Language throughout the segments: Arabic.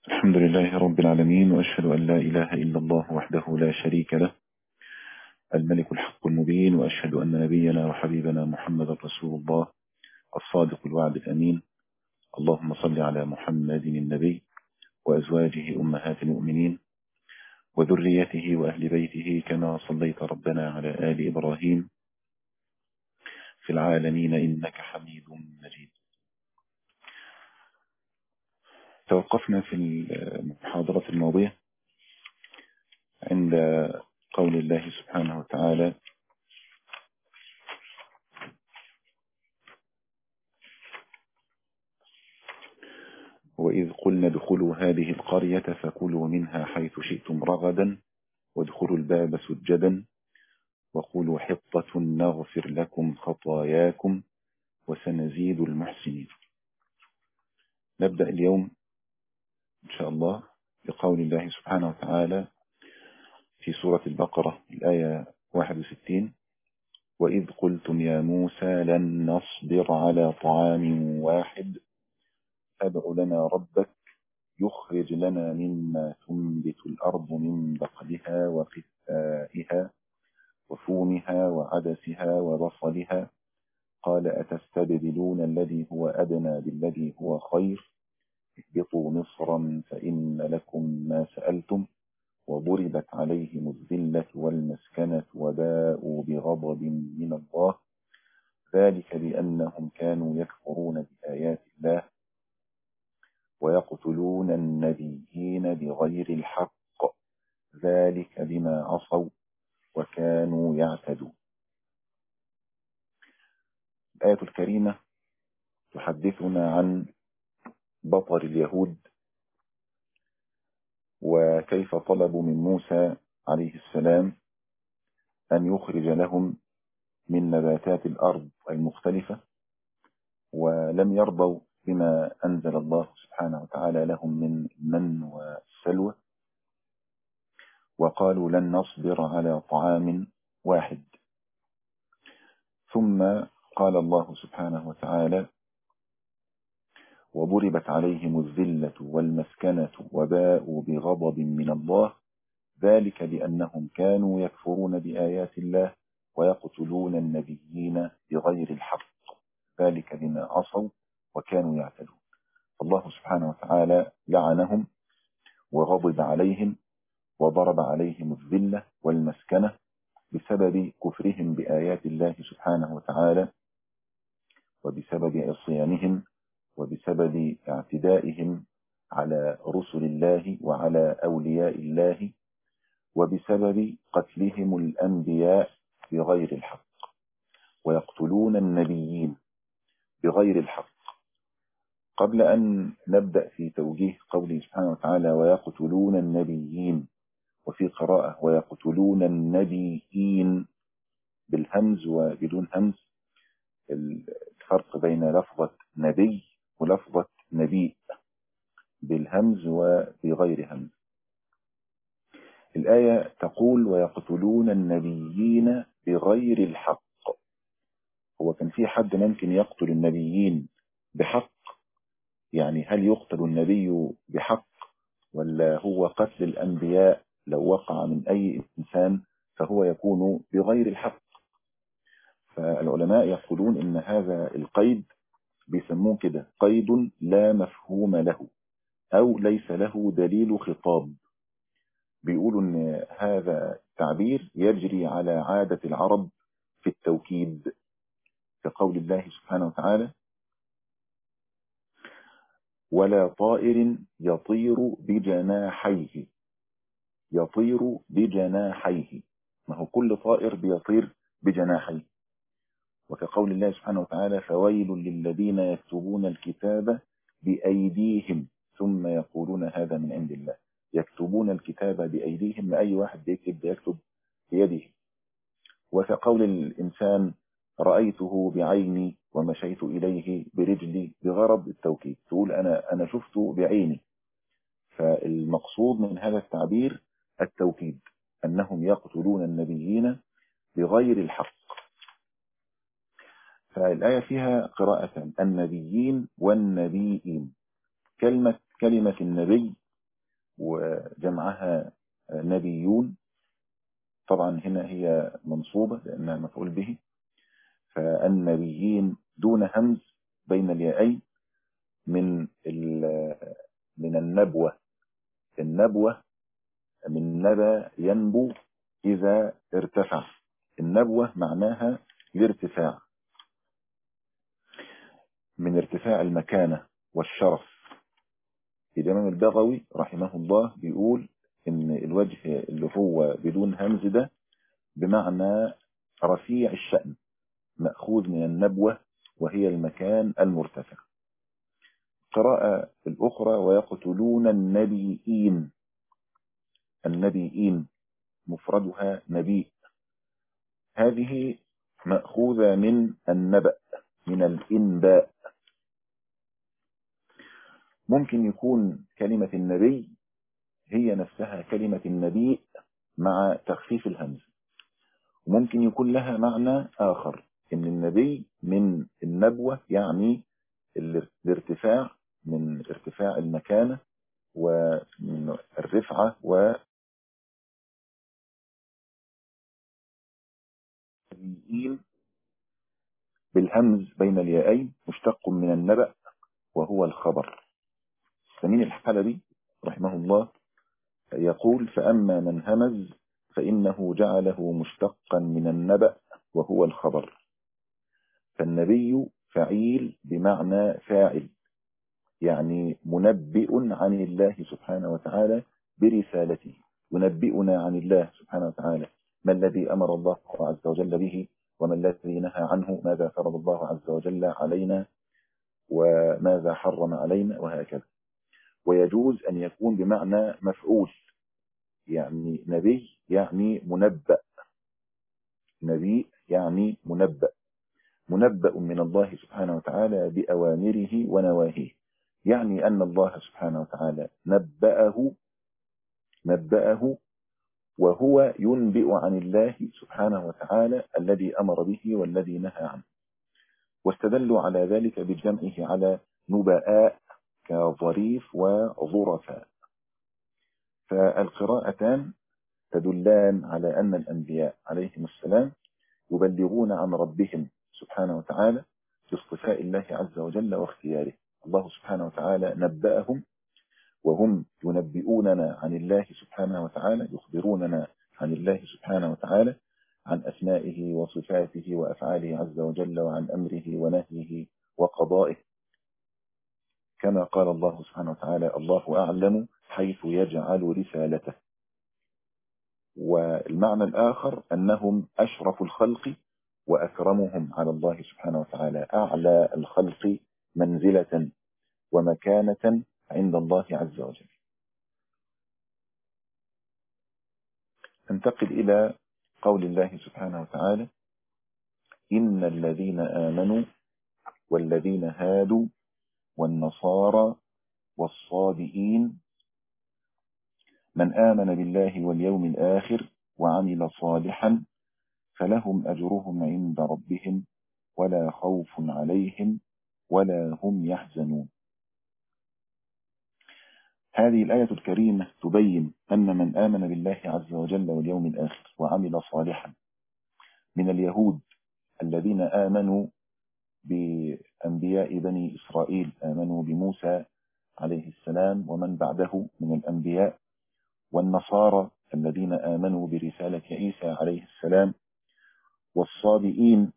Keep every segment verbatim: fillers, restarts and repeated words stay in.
الحمد لله رب العالمين، وأشهد أن لا إله إلا الله وحده لا شريك له الملك الحق المبين، وأشهد أن نبينا وحبيبنا محمد رسول الله الصادق الوعد الأمين. اللهم صل على محمد النبي وأزواجه أمهات المؤمنين وذريته وأهل بيته كما صليت ربنا على آل إبراهيم في العالمين إنك حميد مجيد. توقفنا في المحاضرة الماضية عند قول الله سبحانه وتعالى: وإذ قلنا ادخلوا هذه القرية فكلوا منها حيث شئتم رغدا وادخلوا الباب سجدا وقولوا حطة نغفر لكم خطاياكم وسنزيد المحسنين. نبدأ اليوم إن شاء الله بقول الله سبحانه وتعالى في سورة البقرة الآية واحد وستين: وإذ قلتم يا موسى لن نصبر على طعام واحد فادع لنا ربك يخرج لنا مما تنبت الأرض من بقلها وقثائها وفومها وعدسها وبصلها قال أتستبدلون الذي هو أدنى بالذي هو خير اهبطوا مصرا فإن لكم ما سألتم وضربت عليهم الذلة والمسكنة وباءوا بغضب من الله ذلك بأنهم كانوا يكفرون بآيات الله ويقتلون النبيين بغير الحق ذلك بما عصوا وكانوا يعتدون. الآية الكريمة تحدثنا عن بطر اليهود وكيف طلبوا من موسى عليه السلام أن يخرج لهم من نباتات الأرض المختلفة، ولم يرضوا بما أنزل الله سبحانه وتعالى لهم من المن والسلوى، وقالوا لن نصبر على طعام واحد. ثم قال الله سبحانه وتعالى: وضربت عليهم الذلة والمسكنة وباءوا بغضب من الله ذلك بأنهم كانوا يكفرون بآيات الله ويقتلون النبيين بغير الحق ذلك بما عصوا وكانوا يعتدون. الله سبحانه وتعالى لعنهم وغضب عليهم وضرب عليهم الذلة والمسكنة بسبب كفرهم بآيات الله سبحانه وتعالى وبسبب عصيانهم وبسبب اعتدائهم على رسل الله وعلى أولياء الله وبسبب قتلهم الأنبياء بغير الحق ويقتلون النبيين بغير الحق. قبل أن نبدأ في توجيه قوله سبحانه وتعالى ويقتلون النبيين، وفي قراءة ويقتلون النبيين بالهمز وبدون همز، الفرق بين لفظة نبي ولفظة نبي بالهمز وبغير همز. الآية تقول ويقتلون النبيين بغير الحق. هو كان في حد ممكن يقتل النبيين بحق؟ يعني هل يقتل النبي بحق، ولا هو قتل الأنبياء لو وقع من أي إنسان فهو يكون بغير الحق؟ فالعلماء يقولون إن هذا القيد بيسموه كده قيد لا مفهوم له أو ليس له دليل خطاب. بيقولوا إن هذا التعبير يجري على عادة العرب في التوكيد، كقول الله سبحانه وتعالى ولا طائر يطير بجناحيه. يطير بجناحيه، ما هو كل طائر بيطير بجناحيه. وكقول الله سبحانه وتعالى فويل للذين يكتبون الكتاب بأيديهم ثم يقولون هذا من عند الله. يكتبون الكتاب بأيديهم، أي واحد بيكتب بيكتب بيده. وكقول الإنسان رأيته بعيني ومشيت إليه برجلي بغرض التوكيد، تقول أنا أنا شفته بعيني. فالمقصود من هذا التعبير التوكيد، أنهم يقتلون النبيين بغير الحق. فالآية فيها قراءة النبيين والنبيين. كلمة كلمة النبي وجمعها نبيون. طبعا هنا هي منصوبة لأنها مفعول به، فالنبيين دون همز بين اليائين من من النبوة. النبوة من نبى ينبو إذا ارتفع. النبوة معناها الارتفاع، من ارتفاع المكانة والشرف. الإمام البغوي رحمه الله بيقول إن الوجه اللي هو بدون همز ده بمعنى رفيع الشأن، مأخوذ من النبوة وهي المكان المرتفع. قراءة الأخرى ويقتلون النبيين. النبيين مفردها نبي، هذه مأخوذة من النبأ، من الإنباء. ممكن يكون كلمة النبي هي نفسها كلمة النبي مع تخفيف الهمز، وممكن يكون لها معنى آخر، إن النبي من النبوة يعني الارتفاع، من ارتفاع المكانة ومن الرفعة، و بالهمز بين اليائين مشتق من النبأ وهو الخبر. سمين الحلبي رحمه الله يقول: فأما من همز فإنه جعله مشتقا من النبأ وهو الخبر. فالنبي فعيل بمعنى فاعل، يعني منبئ عن الله سبحانه وتعالى برسالته، ينبئنا عن الله سبحانه وتعالى ما الذي أمر الله عز وجل به وما الذي نهى عنه، ماذا فرض الله عز وجل علينا وماذا حرم علينا، وهكذا. ويجوز أن يكون بمعنى مفعول، يعني نبي يعني منبأ، نبي يعني منبأ، منبأ من الله سبحانه وتعالى بأوامره ونواهيه، يعني أن الله سبحانه وتعالى نبأه نبأه وهو ينبئ عن الله سبحانه وتعالى الذي أمر به والذي نهى عنه. واستدلوا على ذلك بجمعه على نبآء كظريف وظرفاء. فالقراءتان تدلان على أن الأنبياء عليهم السلام يبلغون عن ربهم سبحانه وتعالى باصطفاء الله عز وجل واختياره. الله سبحانه وتعالى نبأهم وهم ينبئوننا عن الله سبحانه وتعالى، يخبروننا عن الله سبحانه وتعالى، عن أسمائه وصفاته وأفعاله عز وجل، وعن أمره ونهيه وقضائه، كما قال الله سبحانه وتعالى: الله أعلم حيث يجعل رسالته. والمعنى الآخر أنهم أشرف الخلق وأكرمهم على الله سبحانه وتعالى، أعلى الخلق منزلة ومكانة عند الله عز وجل. ننتقل إلى قول الله سبحانه وتعالى: إن الذين آمنوا والذين هادوا والنصارى والصابئين من آمن بالله واليوم الآخر وعمل صالحا فلهم أجرهم عند ربهم ولا خوف عليهم ولا هم يحزنون. هذه الآية الكريمة تبين أن من آمن بالله عز وجل واليوم الآخر وعمل صالحا من اليهود الذين آمنوا بأنبياء بني إسرائيل، آمنوا بموسى عليه السلام ومن بعده من الأنبياء، والنصارى الذين آمنوا برسالة عيسى عليه السلام، والصابئين.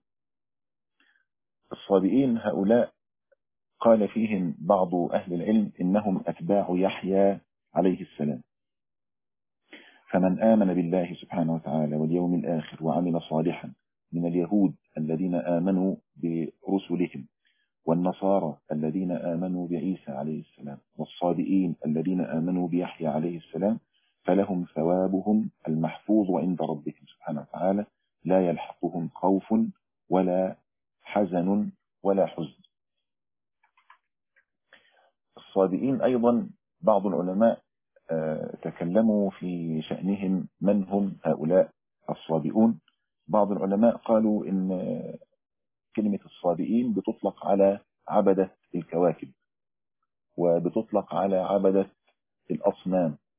الصابئين هؤلاء قال فيهم بعض أهل العلم إنهم أتباع يحيى عليه السلام. فمن آمن بالله سبحانه وتعالى واليوم الآخر وعمل صالحا من اليهود الذين آمنوا برسلهم، والنصارى الذين آمنوا بعيسى عليه السلام، والصابئين الذين آمنوا بيحيى عليه السلام، فلهم ثوابهم المحفوظ عند ربهم سبحانه وتعالى، لا يلحقهم خوف ولا حزن ولا حزن. الصابئين أيضا بعض العلماء تكلموا في شأنهم، من هم هؤلاء الصابئون. بعض العلماء قالوا إن كلمة الصابئين بتطلق على عبدة الكواكب، وبتطلق على عبدة الأصنام،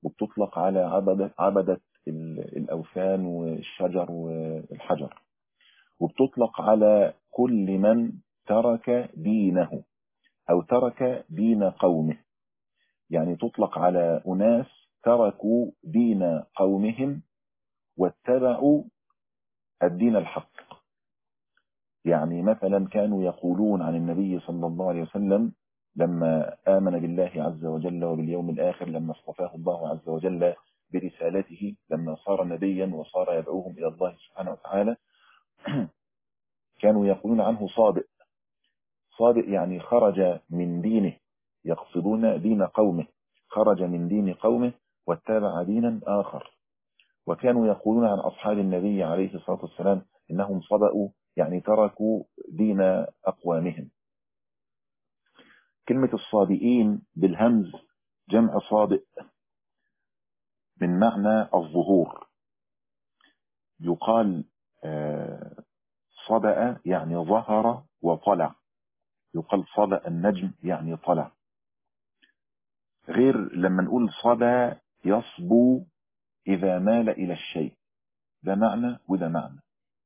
وبتطلق على عبدة, عبدة الأوثان والشجر والحجر، وبتطلق على كل من ترك دينه أو ترك دين قومه. يعني تطلق على أناس تركوا دين قومهم واتبعوا الدين الحق. يعني مثلا كانوا يقولون عن النبي صلى الله عليه وسلم لما آمن بالله عز وجل وباليوم الآخر، لما اصطفاه الله عز وجل برسالته، لما صار نبيا وصار يدعوهم إلى الله سبحانه وتعالى، كانوا يقولون عنه صادق. صادق يعني خرج من دينه، يقصدون دين قومه، خرج من دين قومه واتبع دينا آخر. وكانوا يقولون عن أصحاب النبي عليه الصلاة والسلام إنهم صبأوا، يعني تركوا دين أقوامهم. كلمة الصابئين بالهمز جمع صابئ من معنى الظهور. يقال صبأ يعني ظهر وطلع، يقال صبأ النجم يعني طلع. غير لما نقول صبا يصبو إذا مال إلى الشيء، ده معنى وده معنى.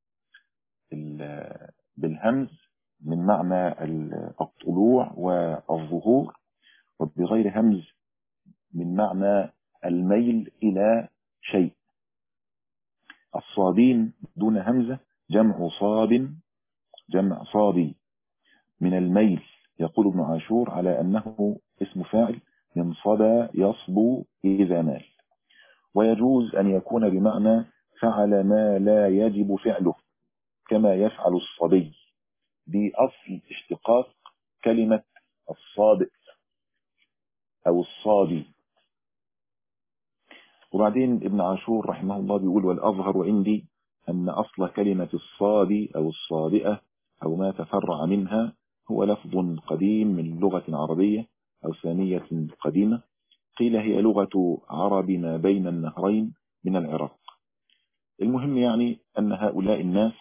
بالهمز من معنى الطلوع والظهور، وبغير همز من معنى الميل إلى شيء. الصابين دون همزة جمع صاب، جمع صابي من الميل. يقول ابن عاشور على أنه اسم فاعل من صبا يصبو إذا مال. ويجوز أن يكون بمعنى فعل ما لا يجب فعله كما يفعل الصبي. دي أصل اشتقاق كلمة الصابئ أو الصابي. وبعدين ابن عاشور رحمه الله بيقول: والأظهر عندي أن أصل كلمة الصابي أو الصابئة أو ما تفرع منها هو لفظ قديم من اللغة العربية أو سامية قديمة، قيل هي لغة عرب ما بين النهرين من العراق. المهم يعني أن هؤلاء الناس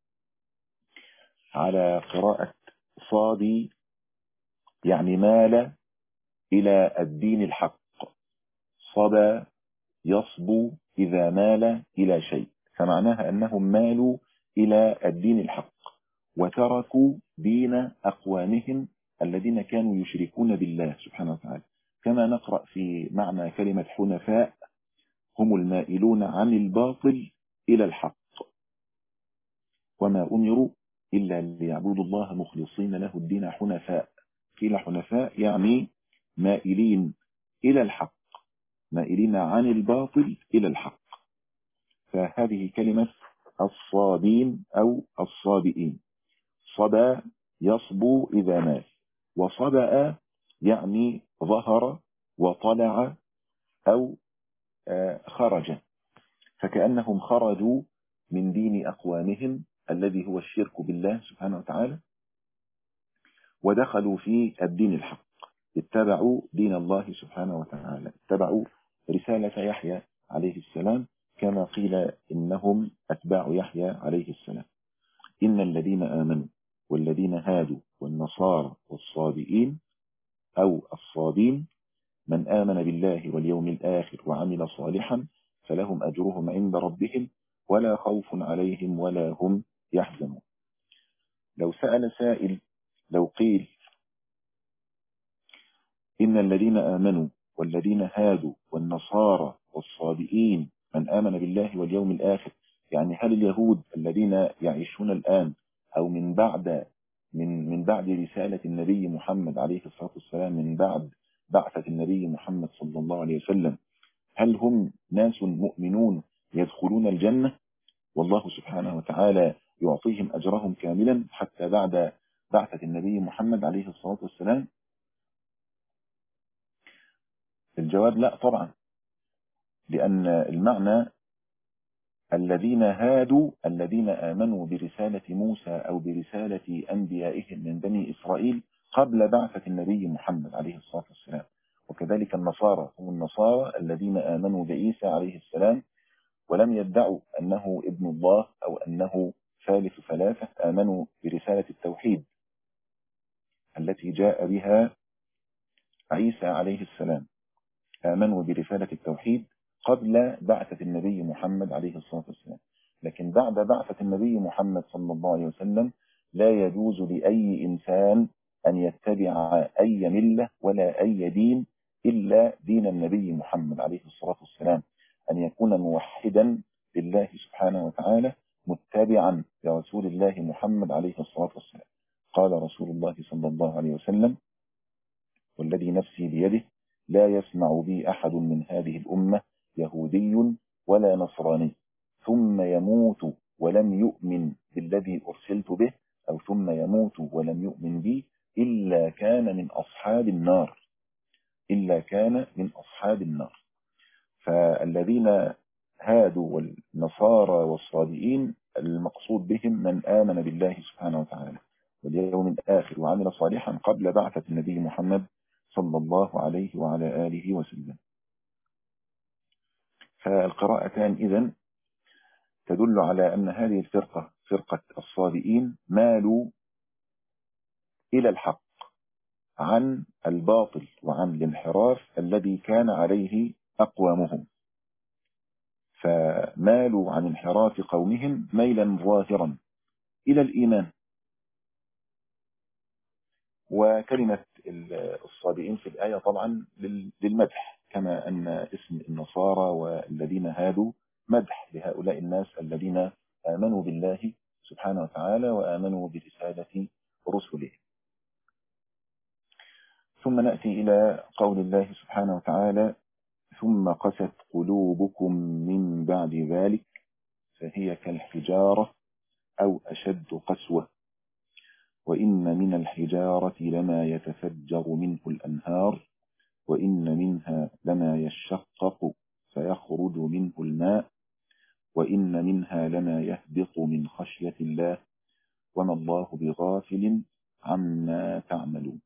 على قراءة صابي يعني مال إلى الدين الحق. صبا يصبو إذا مال إلى شيء، فمعناها أنهم مالوا إلى الدين الحق وتركوا دين أقوامهم الذين كانوا يشركون بالله سبحانه وتعالى. كما نقرأ في معنى كلمة حنفاء: هم المائلون عن الباطل إلى الحق وما أمروا إلا ليعبدوا الله مخلصين له الدين حنفاء. قيل حنفاء يعني مائلين إلى الحق، مائلين عن الباطل إلى الحق. فهذه كلمة الصابين أو الصابئين. صبا يصبو إذا مال، وصبأ يعني ظهر وطلع أو خرج، فكأنهم خرجوا من دين أقوامهم الذي هو الشرك بالله سبحانه وتعالى ودخلوا في الدين الحق، اتبعوا دين الله سبحانه وتعالى، اتبعوا رسالة يحيى عليه السلام، كما قيل إنهم أتباع يحيى عليه السلام. إن الذين آمنوا والذين هادوا والنصارى والصابئين أو الصابين من آمن بالله واليوم الآخر وعمل صالحا فلهم أجرهم عند ربهم ولا خوف عليهم ولا هم يحزنون. لو سأل سائل، لو قيل إن الذين آمنوا والذين هادوا والنصارى والصابئين من آمن بالله واليوم الآخر، يعني هل اليهود الذين يعيشون الآن أو من بعد من من بعد رسالة النبي محمد عليه الصلاة والسلام، من بعد بعثة النبي محمد صلى الله عليه وسلم، هل هم ناس مؤمنون يدخلون الجنة والله سبحانه وتعالى يعطيهم أجرهم كاملا حتى بعد بعثة النبي محمد عليه الصلاة والسلام؟ الجواب لا طبعا، لأن المعنى الذين هادوا الذين آمنوا برسالة موسى أو برسالة أنبيائهم من بني إسرائيل قبل بعثة النبي محمد عليه الصلاة والسلام. وكذلك النصارى هم النصارى الذين آمنوا بعيسى عليه السلام ولم يدعوا أنه ابن الله أو أنه ثالث ثلاثة، آمنوا برسالة التوحيد التي جاء بها عيسى عليه السلام، آمنوا برسالة التوحيد قبل بعثة النبي محمد عليه الصلاة والسلام. لكن بعد بعثة النبي محمد صلى الله عليه وسلم لا يجوز لأي إنسان أن يتبع أي ملة ولا أي دين إلا دين النبي محمد عليه الصلاة والسلام، أن يكون موحدا لله سبحانه وتعالى متبعا لرسول الله محمد عليه الصلاة والسلام. قال رسول الله صلى الله عليه وسلم: والذي نفسي بيده لا يسمع بي أحد من هذه الأمة يهودي ولا نصراني ثم يموت ولم يؤمن بالذي أرسلت به، أو ثم يموت ولم يؤمن بي إلا كان من أصحاب النار، إلا كان من أصحاب النار. فالذين هادوا والنصارى والصابئين المقصود بهم من آمن بالله سبحانه وتعالى واليوم الآخر وعمل صالحا قبل بعثة النبي محمد صلى الله عليه وعلى آله وسلم. فالقراءتان إذن تدل على أن هذه الفرقة فرقة الصابئين مالوا إلى الحق عن الباطل وعن الانحراف الذي كان عليه أقوامهم، فمالوا عن انحراف قومهم ميلا ظاهرا إلى الإيمان. وكلمة الصابئين في الآية طبعا للمدح، كما أن اسم النصارى والذين هادوا مدح لهؤلاء الناس الذين آمنوا بالله سبحانه وتعالى وآمنوا برسالة رسله. ثم نأتي إلى قول الله سبحانه وتعالى: ثم قست قلوبكم من بعد ذلك فهي كالحجارة أو أشد قسوة وإن من الحجارة لما يتفجر منه الأنهار وإن منها لما يشقق فيخرج منه الماء وإن منها لما يهبط من خشية الله وما الله بغافل عما تعملون.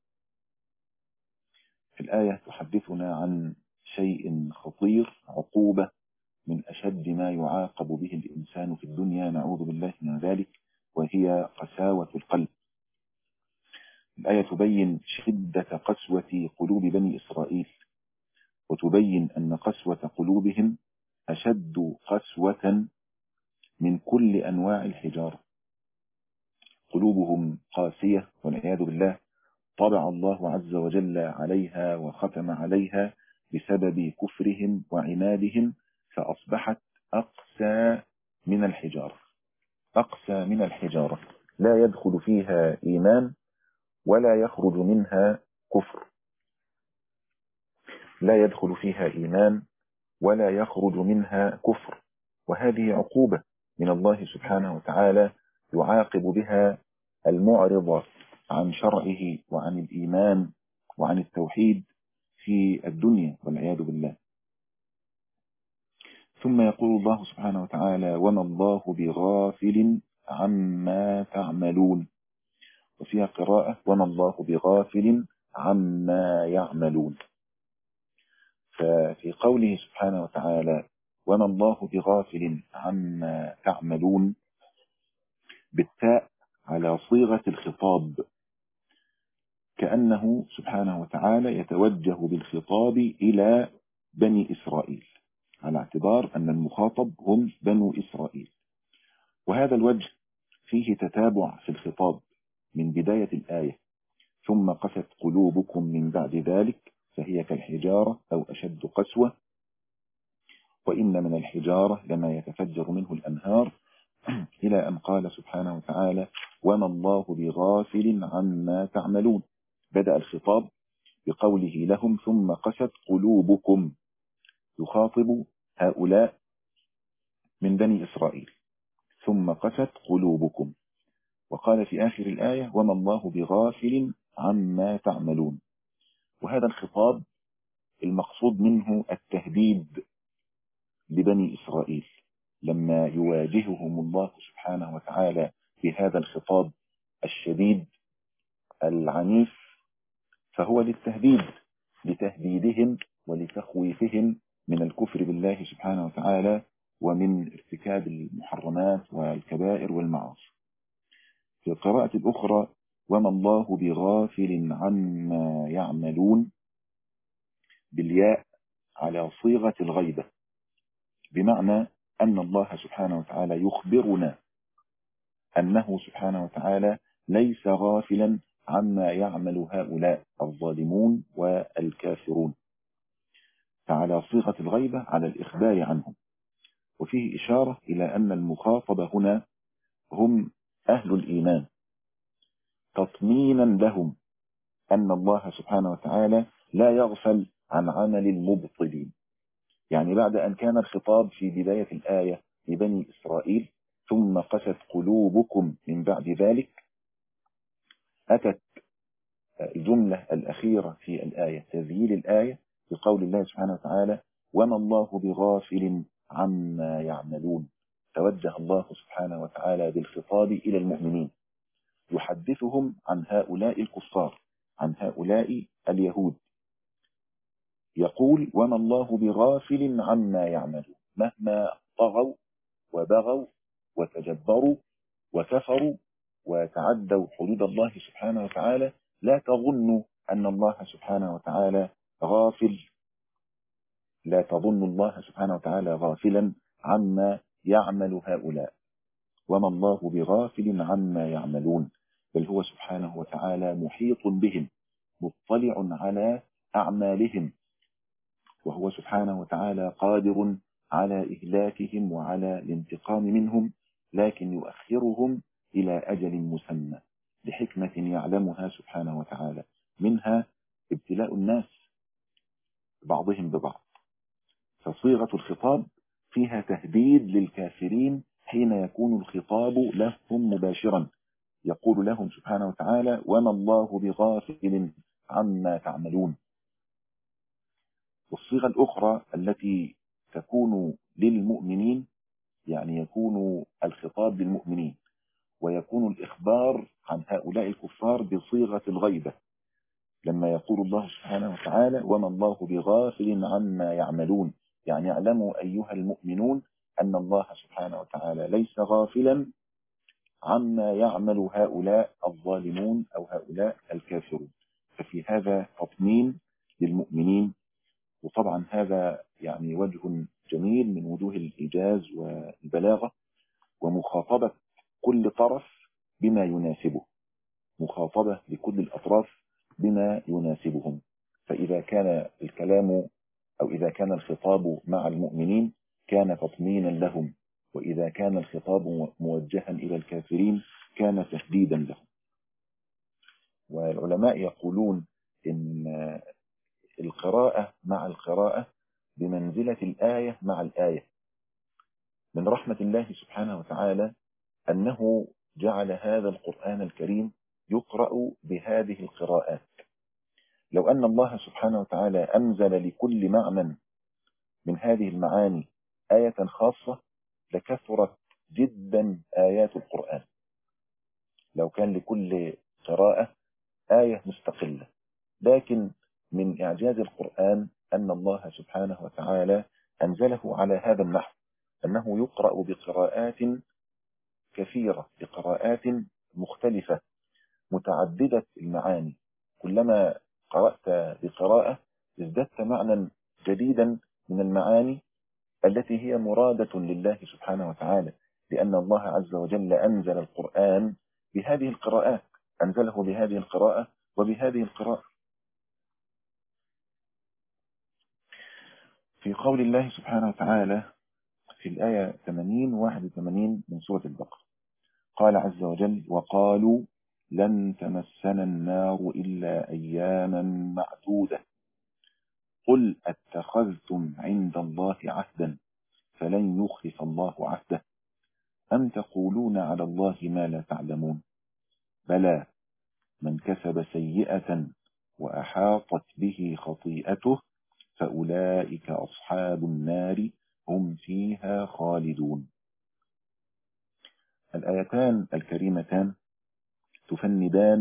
الآية تحدثنا عن شيء خطير، عقوبة من أشد ما يعاقب به الإنسان في الدنيا، نعوذ بالله من ذلك، وهي قساوة القلب. الآية تبين شدة قسوة قلوب بني إسرائيل، وتبين أن قسوة قلوبهم أشد قسوة من كل أنواع الحجارة. قلوبهم قاسية والعياذ بالله، طبع الله عز وجل عليها وختم عليها بسبب كفرهم وعنادهم، فأصبحت أقسى من الحجارة، أقسى من الحجارة، لا يدخل فيها إيمان ولا يخرج منها كفر، لا يدخل فيها إيمان ولا يخرج منها كفر. وهذه عقوبة من الله سبحانه وتعالى يعاقب بها المعرض عن شرعه وعن الإيمان وعن التوحيد في الدنيا والعياذ بالله. ثم يقول الله سبحانه وتعالى: وما الله بغافل عما تعملون، وفيها قراءة: وما الله بغافل عما يعملون. ففي قوله سبحانه وتعالى: وما الله بغافل عما تعملون، بالتاء على صيغة الخطاب، كأنه سبحانه وتعالى يتوجه بالخطاب إلى بني إسرائيل، على اعتبار أن المخاطب هم بنو إسرائيل. وهذا الوجه فيه تتابع في الخطاب من بداية الآية: ثم قست قلوبكم من بعد ذلك فهي كالحجارة أو أشد قسوة وإن من الحجارة لما يتفجر منه الأنهار، إلى أن قال سبحانه وتعالى: وما الله بغافل عما تعملون. بدأ الخطاب بقوله لهم: ثم قست قلوبكم، يخاطب هؤلاء من بني إسرائيل، ثم قست قلوبكم. وقال في آخر الآية: وما الله بغافل عما تعملون. وهذا الخطاب المقصود منه التهديد لبني إسرائيل، لما يواجههم الله سبحانه وتعالى بهذا الخطاب الشديد العنيف، فهو للتهديد، لتهديدهم ولتخويفهم من الكفر بالله سبحانه وتعالى ومن ارتكاب المحرمات والكبائر والمعاصي. في القراءة الأخرى: وما الله بغافل عما يعملون، بالياء على صيغة الغيبة، بمعنى أن الله سبحانه وتعالى يخبرنا أنه سبحانه وتعالى ليس غافلا عما يعمل هؤلاء الظالمون والكافرون، فعلى صيغة الغيبة على الإخبار عنهم. وفيه إشارة إلى أن المخاطب هنا هم أهل الإيمان، تطمينا لهم أن الله سبحانه وتعالى لا يغفل عن عمل المبطلين. يعني بعد أن كان الخطاب في بداية الآية لبني إسرائيل ثم قست قلوبكم من بعد ذلك، أتت الجملة الأخيرة في الآية تذييل الآية بقول الله سبحانه وتعالى وما الله بغافل عما يعملون. توجه الله سبحانه وتعالى بالخطاب إلى المؤمنين، يحدثهم عن هؤلاء الكفار، عن هؤلاء اليهود، يقول وما الله بغافل عما يعملون، مهما طغوا وبغوا وتجبروا وكفروا وتعدوا حدود الله سبحانه وتعالى، لا تظنوا أن الله سبحانه وتعالى غافل، لا تظن الله سبحانه وتعالى غافلا عما يعمل هؤلاء، وما الله بغافل عما يعملون، بل هو سبحانه وتعالى محيط بهم، مطلع على أعمالهم، وهو سبحانه وتعالى قادر على إهلاكهم وعلى الانتقام منهم، لكن يؤخرهم إلى أجل مسمى لحكمة يعلمها سبحانه وتعالى، منها ابتلاء الناس بعضهم ببعض. فصيغة الخطاب فيها تهديد للكافرين حين يكون الخطاب لهم مباشرا، يقول لهم سبحانه وتعالى وما الله بغافل عما تعملون. والصيغة الأخرى التي تكون للمؤمنين، يعني يكون الخطاب للمؤمنين ويكون الإخبار عن هؤلاء الكفار بصيغة الغيبة، لما يقول الله سبحانه وتعالى وما الله بغافل عما يعملون، يعني اعلموا أيها المؤمنون أن الله سبحانه وتعالى ليس غافلا عما يعمل هؤلاء الظالمون أو هؤلاء الكافرون. ففي هذا تطمين للمؤمنين، وطبعا هذا يعني وجه جميل من وجوه الإيجاز والبلاغة، ومخاطبة كل طرف بما يناسبه، مخاطبة لكل الأطراف بما يناسبهم. فإذا كان الكلام أو إذا كان الخطاب مع المؤمنين كان تطمينا لهم، وإذا كان الخطاب موجها إلى الكافرين كان تهديدا لهم. والعلماء يقولون إن القراءة مع القراءة بمنزلة الآية مع الآية. من رحمة الله سبحانه وتعالى أنه جعل هذا القرآن الكريم يقرأ بهذه القراءات. لو أن الله سبحانه وتعالى أنزل لكل معنى من هذه المعاني آية خاصة لكثرت جدا آيات القرآن، لو كان لكل قراءة آية مستقلة. لكن من إعجاز القرآن أن الله سبحانه وتعالى أنزله على هذا النحو، أنه يقرأ بقراءات كثيرة، بقراءات مختلفة متعددة المعاني. كلما قرأت بقراءة ازددت معنى جديدا من المعاني التي هي مرادة لله سبحانه وتعالى، لأن الله عز وجل أنزل القرآن بهذه القراءات، أنزله بهذه القراءة وبهذه القراءة. في قول الله سبحانه وتعالى في الآية ثمانين واحد وثمانين من سورة البقرة قال عز وجل وقالوا لن تمسنا النار إلا أياما معدودة قل اتخذتم عند الله عهدا فلن يخلف الله عهده أم تقولون على الله ما لا تعلمون بلى من كسب سيئة وأحاطت به خطيئته فأولئك أصحاب النار هم فيها خالدون. الآيتان الكريمتان تفندان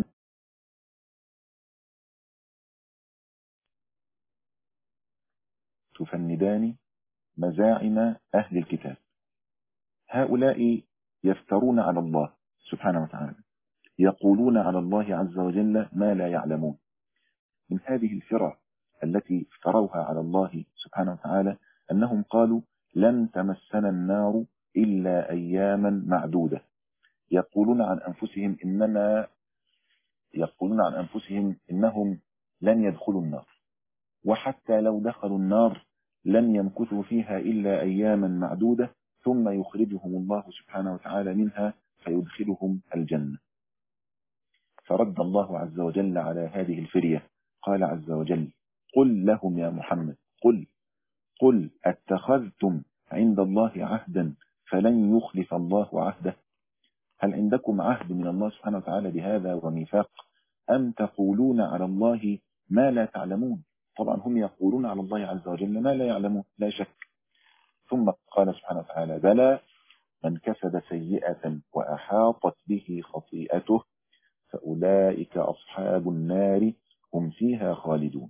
تفندان مزاعم أهل الكتاب. هؤلاء يفترون على الله سبحانه وتعالى، يقولون على الله عز وجل ما لا يعلمون. من هذه الفرع التي افتروها على الله سبحانه وتعالى أنهم قالوا لن تمسنا النار إلا أياما معدودة. يقولون عن أنفسهم إننا يقولون عن أنفسهم إنهم لن يدخلوا النار، وحتى لو دخلوا النار لن يمكثوا فيها إلا أياما معدودة ثم يخرجهم الله سبحانه وتعالى منها فيدخلهم الجنة. فرد الله عز وجل على هذه الفرية، قال عز وجل قل لهم يا محمد قل قل اتخذتم عند الله عهدا فلن يخلف الله عهده. هل عندكم عهد من الله سبحانه وتعالى بهذا وميثاق أم تقولون على الله ما لا تعلمون؟ طبعا هم يقولون على الله عز وجل ما لا يعلمون لا شك. ثم قال سبحانه وتعالى بلى من كسب سيئة وأحاطت به خطيئته فأولئك أصحاب النار هم فيها خالدون.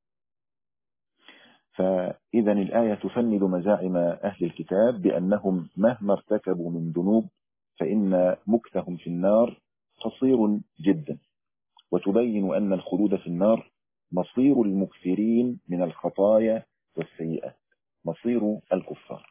فإذا الآية تفند مزاعم أهل الكتاب بأنهم مهما ارتكبوا من ذنوب فإن مكثهم في النار قصير جدا، وتبين أن الخلود في النار مصير المكثرين من الخطايا والسيئات، مصير الكفار.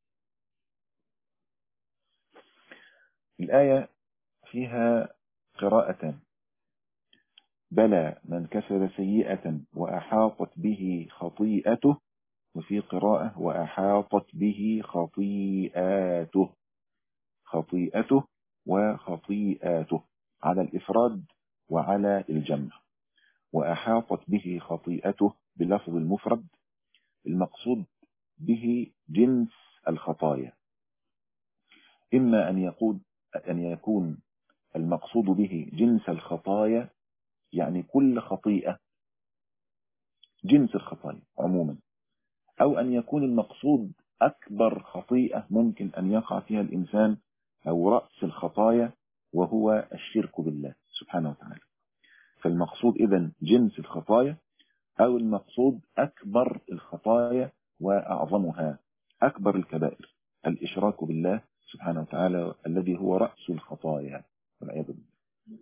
الآية فيها قراءتان، بلى من كسب سيئة وأحاطت به خطيئته، وفي قراءة وأحاطت به خطيئاته، خطيئته وخطيئاته على الإفراد وعلى الجمع. وأحاطت به خطيئته بلفظ المفرد، المقصود به جنس الخطايا، إما أن يكون أن يكون المقصود به جنس الخطايا يعني كل خطيئة، جنس الخطايا عموما، أو أن يكون المقصود أكبر خطيئة ممكن أن يقع فيها الإنسان أو رأس الخطايا وهو الشرك بالله سبحانه وتعالى. فالمقصود إذن جنس الخطايا، أو المقصود أكبر الخطايا وأعظمها، أكبر الكبائر الإشراك بالله سبحانه وتعالى الذي هو رأس الخطايا والعياذ بالله.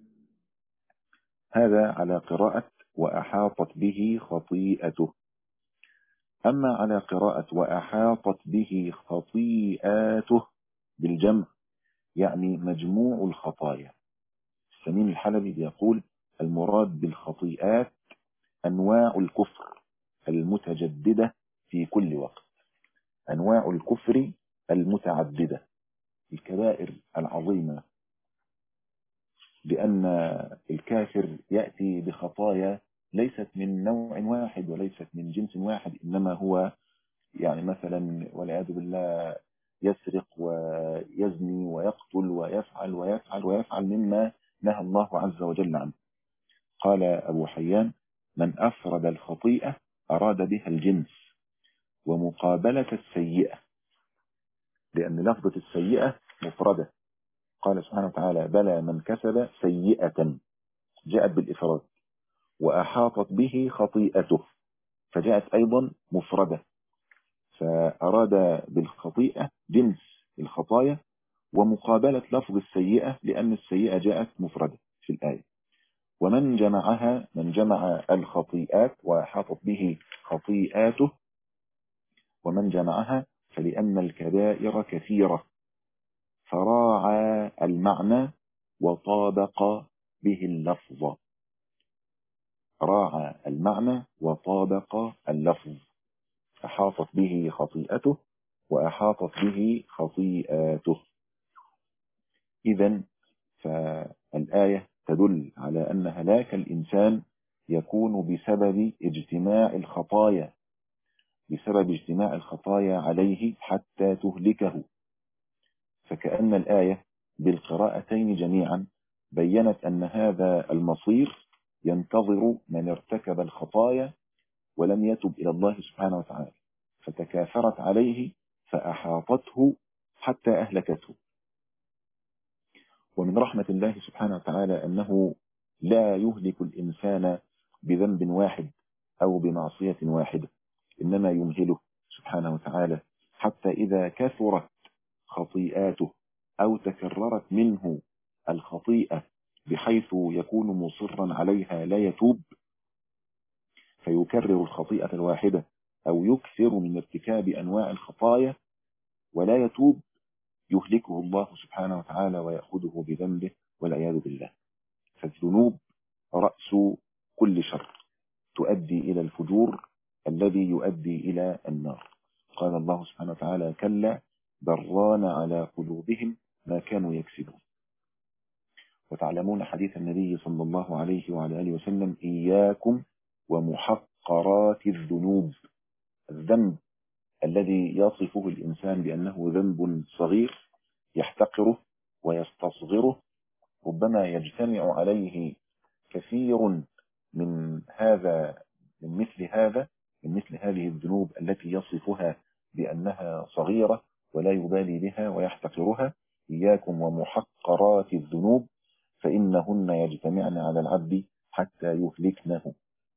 هذا على قراءة وأحاطت به خطيئته. أما على قراءة وأحاطت به خطيئاته بالجمع يعني مجموع الخطايا. السمين الحلبي بيقول المراد بالخطيئات أنواع الكفر المتجددة في كل وقت، أنواع الكفر المتعددة، الكبائر العظيمة، لأن الكافر يأتي بخطايا ليست من نوع واحد وليست من جنس واحد، إنما هو يعني مثلا والعياذ بالله يسرق ويزني ويقتل ويفعل ويفعل ويفعل مما نهى الله عز وجل عنه. قال أبو حيان من أفرد الخطيئة أراد بها الجنس ومقابلة السيئة، لأن لفظة السيئة مفردة. قال سبحانه وتعالى بلى من كسب سيئة جاءت بالإفراد، وأحاطت به خطيئته فجاءت أيضا مفردة، فأراد بالخطيئة جنس الخطايا ومقابلة لفظ السيئة لأن السيئة جاءت مفردة في الآية. ومن جمعها من جمع الخطيئات وأحاطت به خطيئاته، ومن جمعها فلأن الكبائر كثيرة فراعى المعنى وطابق به اللفظ، راعى المعنى وطابق اللفظ، أحاطت به خطيئته وأحاطت به خطيئاته. إذن فالآية تدل على أن هلاك الإنسان يكون بسبب اجتماع الخطايا، بسبب اجتماع الخطايا عليه حتى تهلكه. فكأن الآية بالقراءتين جميعا بيّنت أن هذا المصير ينتظر من ارتكب الخطايا ولم يتب إلى الله سبحانه وتعالى، فتكاثرت عليه فأحاطته حتى أهلكته. ومن رحمة الله سبحانه وتعالى أنه لا يهلك الإنسان بذنب واحد أو بمعصية واحدة، إنما يمهله سبحانه وتعالى حتى إذا كثرت خطيئاته أو تكررت منه الخطيئة بحيث يكون مصرا عليها لا يتوب، فيكرر الخطيئة الواحدة أو يكثر من ارتكاب أنواع الخطايا ولا يتوب، يهلكه الله سبحانه وتعالى ويأخذه بذنبه والعياذ بالله. فالذنوب رأس كل شر، تؤدي إلى الفجور الذي يؤدي إلى النار. قال الله سبحانه وتعالى: كلا بران على قلوبهم ما كانوا يكسبون. وتعلمون حديث النبي صلى الله عليه وعلى آله وسلم: إياكم ومحقرات الذنوب. الذنب الذي يصفه الإنسان بأنه ذنب صغير يحتقره ويستصغره، ربما يجتمع عليه كثير من هذا من مثل هذا من مثل هذه الذنوب التي يصفها بأنها صغيرة ولا يبالي بها ويحتقرها. إياكم ومحقرات الذنوب فإنهن يجتمعن على العبد حتى يهلكنه.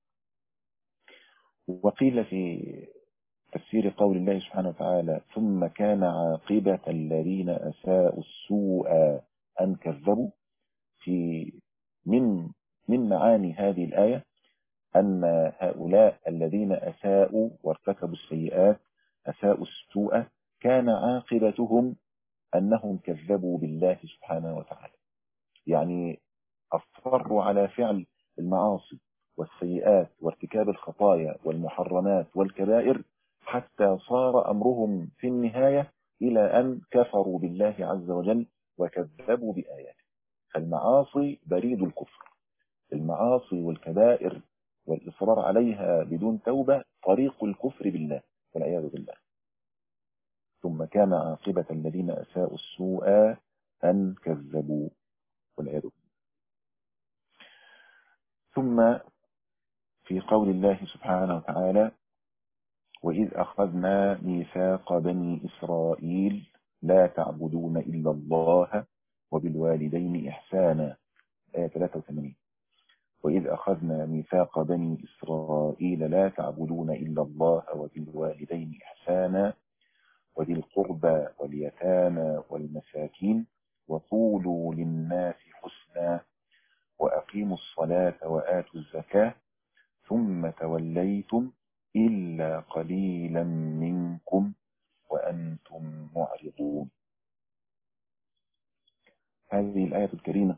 وقيل في تفسير قول الله سبحانه وتعالى: ثم كان عاقبة الذين أساءوا السوء أن كذبوا، في من من معاني هذه الآية أن هؤلاء الذين أساءوا وارتكبوا السيئات، أساءوا السوء، كان عاقبتهم أنهم كذبوا بالله سبحانه وتعالى. يعني أصروا على فعل المعاصي والسيئات وارتكاب الخطايا والمحرمات والكبائر حتى صار أمرهم في النهاية إلى أن كفروا بالله عز وجل وكذبوا بآياته. فالمعاصي بريد الكفر، المعاصي والكبائر والإصرار عليها بدون توبة طريق الكفر بالله والعياذ بالله. ثم كان عاقبة الذين أساءوا السوء أن كذبوا والعياذ بالله. ثم في قول الله سبحانه وتعالى: وإذ أخذنا ميثاق بني إسرائيل لا تعبدون إلا الله وبالوالدين إحسانا، آية ثلاثة وثمانين. وإذ أخذنا ميثاق بني إسرائيل لا تعبدون إلا الله وبالوالدين إحسانا وذي القربى واليتامى والمساكين وقولوا للناس حسنا وأقيموا الصلاة وآتوا الزكاة ثم توليتم إلا قليلا منكم وأنتم معرضون. هذه الآية الكريمة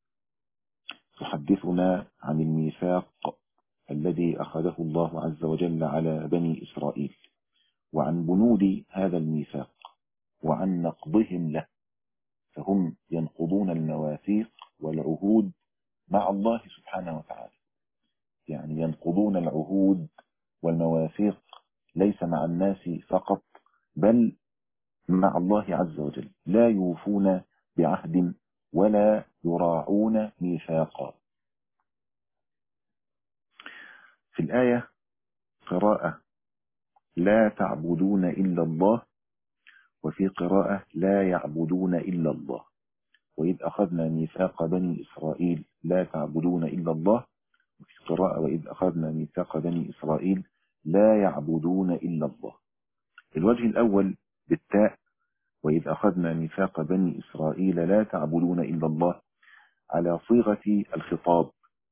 تحدثنا عن الميثاق الذي أخذه الله عز وجل على بني إسرائيل، وعن بنود هذا الميثاق وعن نقضهم له. فهم ينقضون المواثيق والعهود مع الله سبحانه وتعالى، يعني ينقضون العهود والمواثيق ليس مع الناس فقط بل مع الله عز وجل، لا يوفون بعهد ولا يراعون ميثاقا. في الآية قراءة لا تعبدون إلا الله، وفي قراءة لا يعبدون إلا الله. وإذ أخذنا ميثاق بني إسرائيل لا تعبدون إلا الله، وفي قراءة وإذ أخذنا ميثاق بني إسرائيل لا يعبدون إلا الله. الوجه الأول بالتاء وإذ أخذنا ميثاق بني إسرائيل لا تعبدون إلا الله على صيغة الخطاب،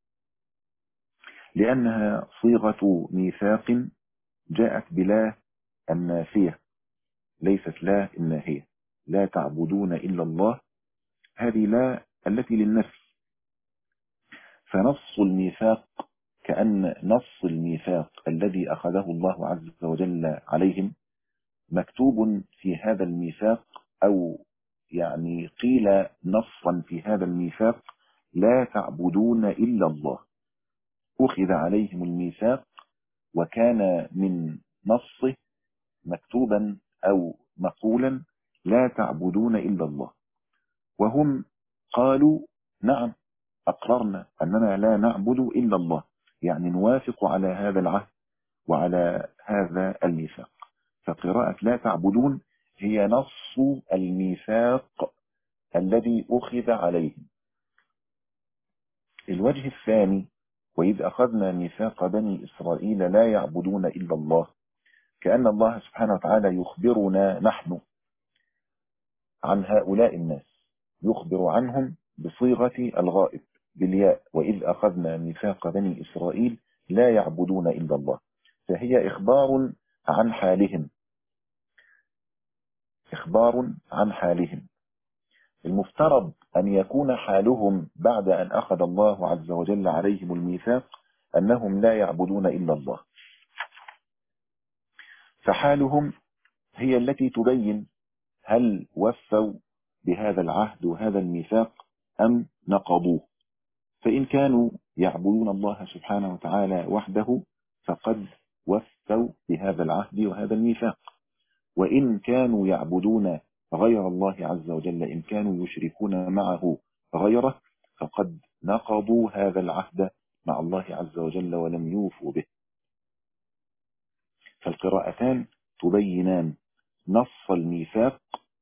لأنها صيغة ميثاق جاءت بلا النافية، ليست لا الناهية. لا تعبدون إلا الله هذه لا التي للنفي، فنص الميثاق كأن نص الميثاق الذي أخذه الله عز وجل عليهم مكتوب في هذا الميثاق، أو يعني قيل نصا في هذا الميثاق لا تعبدون إلا الله. أخذ عليهم الميثاق وكان من نصه مكتوبا أو مقولا لا تعبدون إلا الله، وهم قالوا نعم أقررنا أننا لا نعبد إلا الله، يعني نوافق على هذا العهد وعلى هذا الميثاق. فقراءة لا تعبدون هي نص الميثاق الذي أخذ عليهم. الوجه الثاني وإذ أخذنا ميثاق بني إسرائيل لا يعبدون إلا الله، كأن الله سبحانه وتعالى يخبرنا نحن عن هؤلاء الناس، يخبر عنهم بصيغة الغائب بالياء. وإذ أخذنا ميثاق بني إسرائيل لا يعبدون إلا الله. فهي إخبار عن حالهم، إخبار عن حالهم. المفترض أن يكون حالهم بعد أن أخذ الله عز وجل عليهم الميثاق أنهم لا يعبدون إلا الله. فحالهم هي التي تبين هل وفوا بهذا العهد وهذا الميثاق أم نقضوه. فإن كانوا يعبدون الله سبحانه وتعالى وحده فقد وفوا بهذا العهد وهذا الميثاق، وإن كانوا يعبدون غير الله عز وجل، إن كانوا يشركون معه غيره، فقد نقضوا هذا العهد مع الله عز وجل ولم يوفوا به. فالقراءتان تبينان نص الميثاق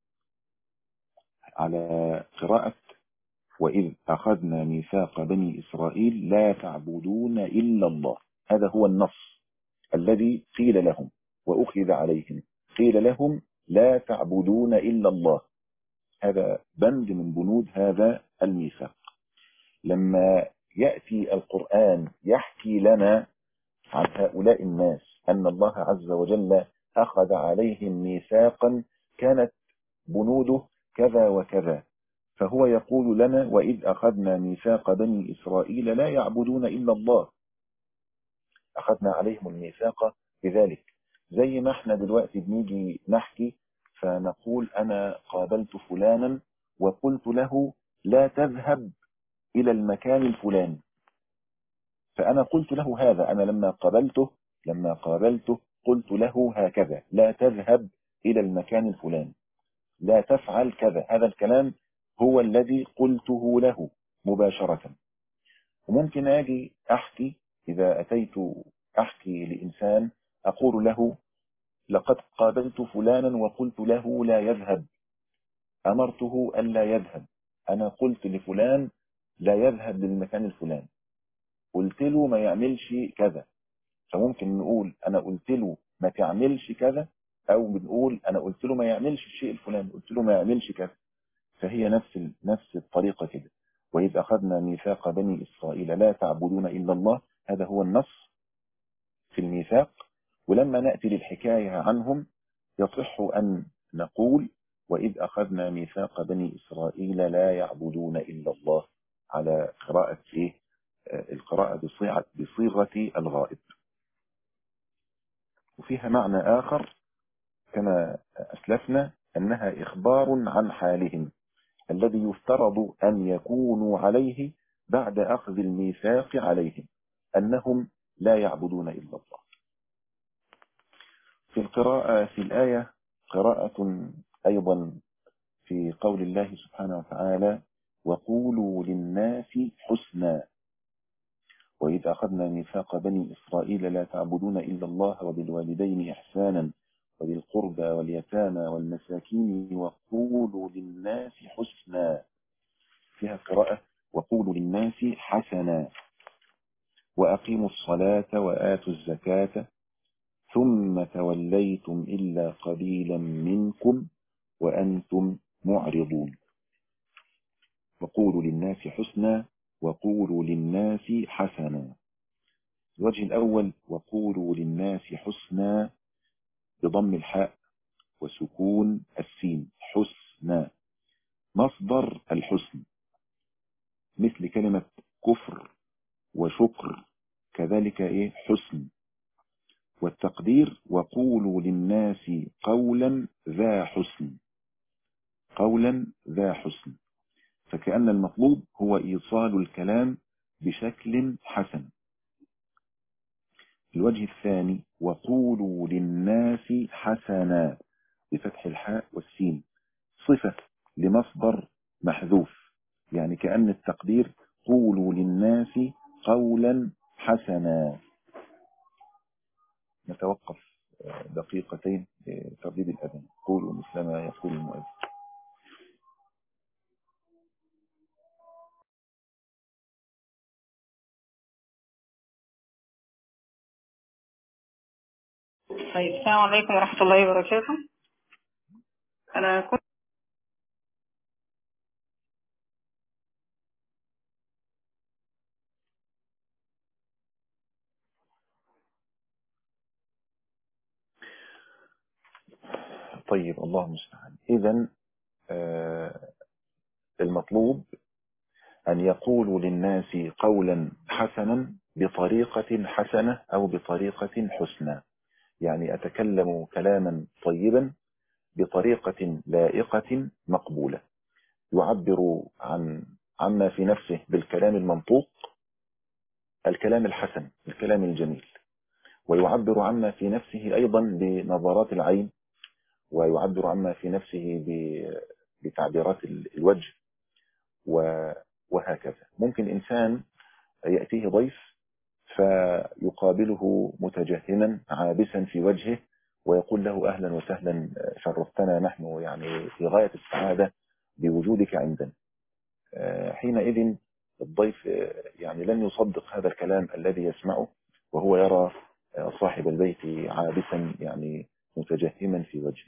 على قراءة وإذ أخذنا ميثاق بني إسرائيل لا تعبدون إلا الله. هذا هو النص الذي قيل لهم وأخذ عليهم، قيل لهم لا تعبدون إلا الله. هذا بند من بنود هذا الميثاق. لما يأتي القرآن يحكي لنا عن هؤلاء الناس أن الله عز وجل أخذ عليهم ميثاقا كانت بنوده كذا وكذا، فهو يقول لنا وإذ أخذنا ميثاق بني إسرائيل لا يعبدون إلا الله، أخذنا عليهم الميثاق بذلك. زي ما احنا دلوقتي بنيجي نحكي فنقول أنا قابلت فلانا وقلت له لا تذهب إلى المكان الفلاني، فأنا قلت له هذا، أنا لما قابلته لما قابلته قلت له هكذا لا تذهب إلى المكان الفلاني، لا تفعل كذا. هذا الكلام هو الذي قلته له مباشرة. وممكن أجي أحكي، إذا أتيت أحكي لإنسان أقول له لقد قابلت فلانا وقلت له لا يذهب، أمرته أن لا يذهب، أنا قلت لفلان لا يذهب للمكان الفلاني، قلت له ما يعملش كذا. فممكن نقول أنا قلت له ما تعملش كذا، أو بنقول أنا قلت له ما يعملش الشيء الفلاني، قلت له ما يعملش كذا. فهي نفس نفس الطريقة كده. وإذ أخذنا ميثاق بني إسرائيل لا تعبدون إلا الله، هذا هو النص في الميثاق. ولما نأتي للحكاية عنهم يصح أن نقول وإذ أخذنا ميثاق بني إسرائيل لا يعبدون إلا الله، على قراءة إيه؟ القراءة بصيغة بصيغة الغائب. وفيها معنى آخر كما أسلفنا أنها إخبار عن حالهم الذي يفترض أن يكونوا عليه بعد أخذ الميثاق عليهم أنهم لا يعبدون إلا الله. في القراءة في الآية قراءة أيضا في قول الله سبحانه وتعالى وقولوا للناس حسنا وإذ أخذنا ميثاق بني إسرائيل لا تعبدون إلا الله وبالوالدين إحسانا وذي القربى واليتامى والمساكين وقولوا للناس حسنا. فيها قراءة وقولوا للناس حسنا وأقيموا الصلاة وآتوا الزكاة ثم توليتم إلا قليلا منكم وأنتم معرضون. وقولوا للناس حسنا وقولوا للناس حسنا. الوجه الأول وقولوا للناس حسنا بضم الحاء وسكون السين، حسنا مصدر الحسن مثل كلمة كفر وشكر، كذلك إيه حسن. والتقدير وقولوا للناس قولا ذا حسن، قولا ذا حسن، فكأن المطلوب هو إيصال الكلام بشكل حسن. الوجه الثاني وقولوا للناس حسنا بفتح الحاء والسين، صفة لمصدر محذوف، يعني كأن التقدير قولوا للناس قولا حسنا. نتوقف دقيقتين لترديد الأذان. قولوا مثل ما يقول المؤذن. طيب السلام عليكم ورحمة الله وبركاته. أنا كنت طيب الله المستعان. إذن المطلوب أن يقولوا للناس قولا حسنا بطريقة حسنة أو بطريقة حسنى، يعني أتكلم كلاما طيبا بطريقة لائقة مقبولة، يعبر عن عما في نفسه بالكلام المنطوق، الكلام الحسن، الكلام الجميل، ويعبر عما في نفسه أيضا بنظرات العين، ويعبر عما في نفسه بتعبيرات الوجه، وهكذا. ممكن إنسان يأتيه ضيف فيقابله متجهما عابسا في وجهه ويقول له أهلا وسهلا شرفتنا، نحن يعني في غاية السعادة بوجودك عندنا. حينئذ الضيف يعني لن يصدق هذا الكلام الذي يسمعه وهو يرى صاحب البيت عابسا يعني متجهما في وجهه.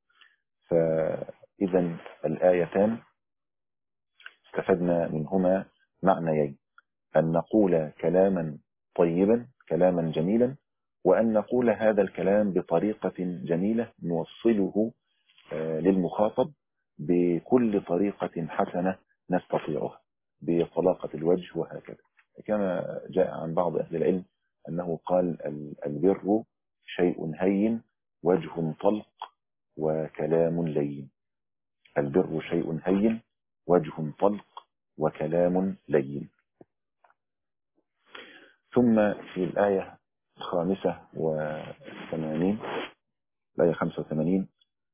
فإذا الآيتان استفدنا منهما معنيين: أن نقول كلاما طيبا، كلاما جميلا، وأن نقول هذا الكلام بطريقة جميلة نوصله للمخاطب بكل طريقة حسنة نستطيعها بطلاقة الوجه وهكذا. كما جاء عن بعض أهل العلم أنه قال: البر شيء هين وجه طلق وكلام لين. البر شيء هين وجه طلق وكلام لين. ثم في الآية الخامسة وثمانين، الآية خمسة وثمانين،